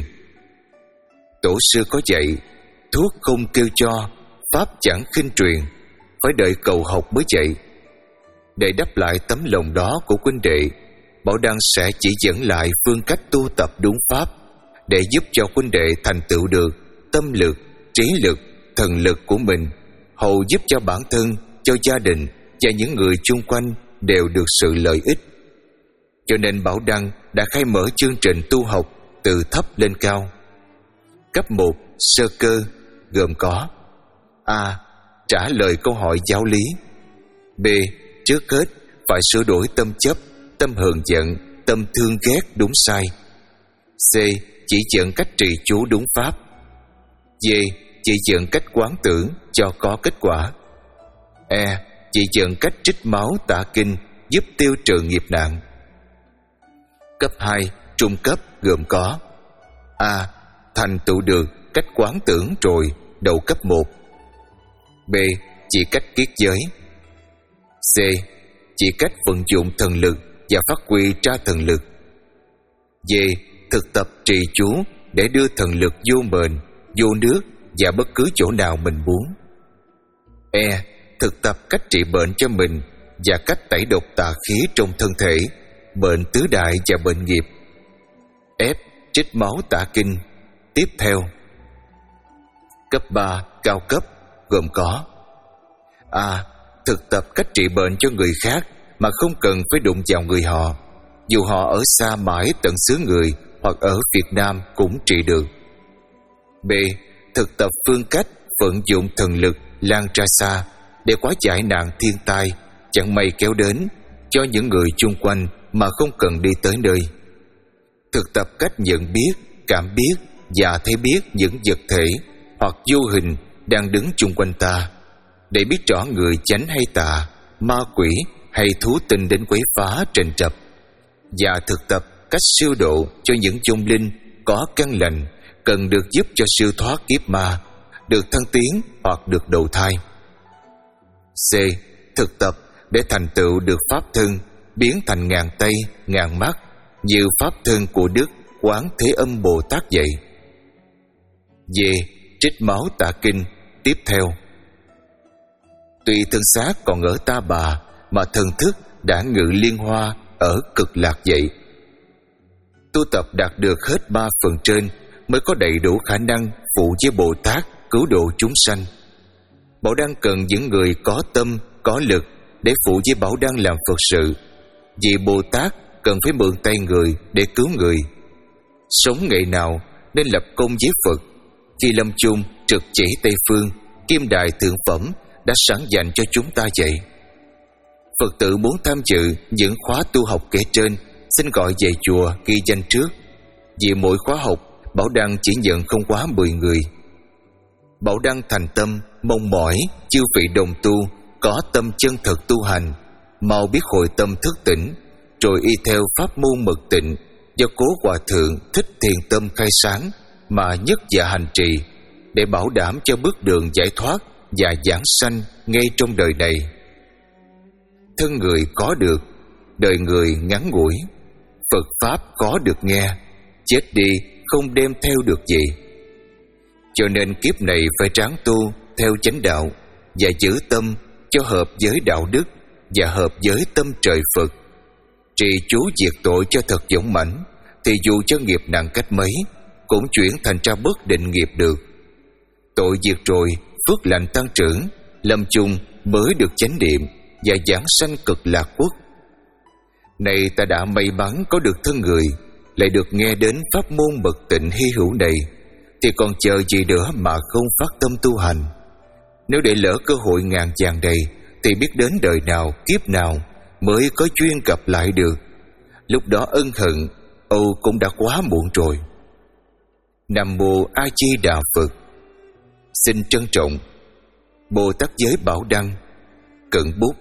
Tổ sư có dạy, thuốc không kêu cho, pháp chẳng khinh truyền, phải đợi cầu học mới dạy. Để đáp lại tấm lòng đó của huynh đệ, Bảo Đăng sẽ chỉ dẫn lại phương cách tu tập đúng pháp để giúp cho huynh đệ thành tựu được tâm lực, trí lực, thần lực của mình, hầu giúp cho bản thân, cho gia đình và những người chung quanh đều được sự lợi ích. Cho nên Bảo Đăng đã khai mở chương trình tu học từ thấp lên cao. Cấp một sơ cơ gồm có: A. Trả lời câu hỏi giáo lý. B. Trước hết phải sửa đổi tâm chấp, tâm hờn giận, tâm thương ghét đúng sai. C. Chỉ dẫn cách trì chú đúng pháp. D. Chỉ dẫn cách quán tưởng cho có kết quả. E. Chỉ dẫn cách trích máu tả kinh giúp tiêu trừ nghiệp nạn. Cấp hai trung cấp gồm có: A. Thành tựu được cách quán tưởng rồi đầu cấp một. B. Chỉ cách kiết giới. C. Chỉ cách vận dụng thần lực và phát huy ra thần lực. D. Thực tập trì chú để đưa thần lực vô mền, vô nước và bất cứ chỗ nào mình muốn. E. thực tập cách trị bệnh cho mình và cách tẩy độc tà khí trong thân thể, bệnh tứ đại và bệnh nghiệp. F. Trích máu tả kinh. Tiếp theo. Cấp ba cao cấp gồm có: A. Thực tập cách trị bệnh cho người khác mà không cần phải đụng vào người họ, dù họ ở xa mãi tận xứ người hoặc ở Việt Nam cũng trị được. B. Thực tập phương cách vận dụng thần lực lan ra xa để hóa giải nạn thiên tai chẳng may kéo đến cho những người chung quanh mà không cần đi tới nơi. Thực tập cách nhận biết, cảm biết và thấy biết những vật thể hoặc vô hình đang đứng chung quanh ta, để biết rõ người chánh hay tà, ma quỷ hay thú tinh đến quấy phá trình trập. Và thực tập cách siêu độ cho những vong linh có căn lành cần được giúp cho siêu thoát kiếp ma, được thăng tiến hoặc được đầu thai. C. Thực tập để thành tựu được pháp thân, biến thành ngàn tay, ngàn mắt, như pháp thân của Đức Quán Thế Âm Bồ Tát vậy. D. Trích máu tả kinh. Tiếp theo. Tuy thân xác còn ở Ta Bà mà thần thức đã ngự liên hoa ở Cực Lạc vậy. Tu tập đạt được hết ba phần trên mới có đầy đủ khả năng phụ với Bồ Tát cứu độ chúng sanh. Bảo Đăng cần những người có tâm, có lực để phụ với Bảo Đăng làm Phật sự, vì Bồ Tát cần phải mượn tay người để cứu người. Sống ngày nào nên lập công với Phật. Khi lâm chung trực chỉ Tây Phương, Kim Đài Thượng Phẩm đã sẵn dành cho chúng ta vậy. Phật tử muốn tham dự những khóa tu học kể trên xin gọi về chùa ghi danh trước. Vì mỗi khóa học Bảo Đăng chỉ nhận không quá mười người. Bảo Đăng thành tâm mong mỏi chư vị đồng tu có tâm chân thật tu hành, mau biết hồi tâm thức tỉnh, rồi y theo pháp môn mật tịnh do Cố Hòa Thượng Thích Thiền Tâm khai sáng mà nhất dạ hành trì, để bảo đảm cho bước đường giải thoát và giảng sanh ngay trong đời này. Thân người có được, đời người ngắn ngủi, Phật Pháp có được nghe, chết đi không đem theo được gì. Cho nên kiếp này phải ráng tu theo chánh đạo và giữ tâm cho hợp với đạo đức và hợp với tâm trời Phật. Trì chú diệt tội cho thật dũng mãnh, thì dù cho nghiệp nặng cách mấy cũng chuyển thành ra bất định nghiệp được. Tội diệt rồi, phước lành tăng trưởng, lâm chung mới được chánh niệm và giảng sanh Cực Lạc Quốc. Này ta đã may mắn có được thân người, lại được nghe đến pháp môn mật tịnh hy hữu này, thì còn chờ gì nữa mà không phát tâm tu hành. Nếu để lỡ cơ hội ngàn vàng này, thì biết đến đời nào kiếp nào mới có duyên gặp lại được. Lúc đó ân hận âu cũng đã quá muộn rồi. Nam Mô A Di Đà Phật. Xin trân trọng Bồ Tát Giới Bảo Đăng. Cận bút.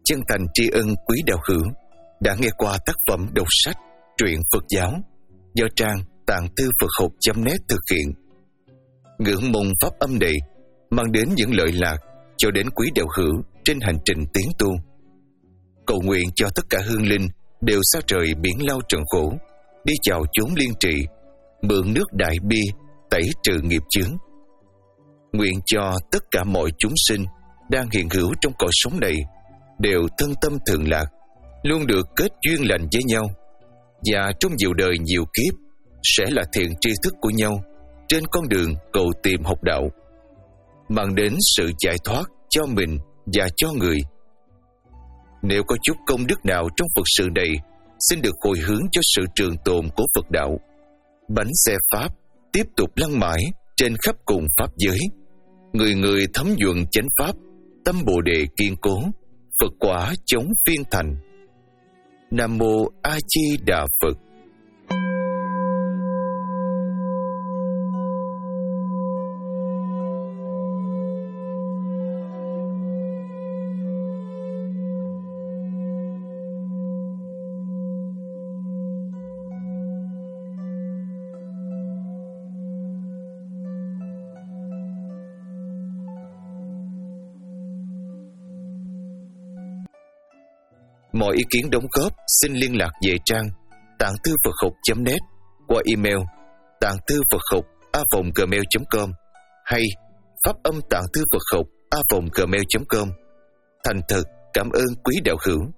chân thành tri ân quý đạo hữu đã nghe qua tác phẩm đọc sách truyện Phật giáo do trang tạng thư Phật học chấm net thực hiện. Ngưỡng mong pháp âm này mang đến những lợi lạc cho đến quý đạo hữu trên hành trình tiến tu. Cầu nguyện cho tất cả hương linh đều xa trời biển lao trần khổ, đi chào chốn liên trị, mượn nước đại bi tẩy trừ nghiệp chướng. Nguyện cho tất cả mọi chúng sinh đang hiện hữu trong cõi sống này đều thân tâm thường lạc, luôn được kết duyên lành với nhau, và trong nhiều đời nhiều kiếp sẽ là thiện tri thức của nhau trên con đường cầu tìm học đạo, mang đến sự giải thoát cho mình và cho người. Nếu có chút công đức nào trong Phật sự này, xin được hồi hướng cho sự trường tồn của Phật đạo. Bánh xe Pháp tiếp tục lăn mãi trên khắp cùng Pháp giới. Người người thấm nhuận chánh Pháp, tâm Bồ Đề kiên cố, Phật quả chống phiên thành. Nam Mô A Di Đà Phật. Mọi ý kiến đóng góp xin liên lạc về trang tạng thư Phật học chấm net qua email tạng thư Phật học a vòng gmail chấm com hay pháp âm tạng thư Phật học a vòng gmail chấm com. Thành thật cảm ơn quý đạo hữu.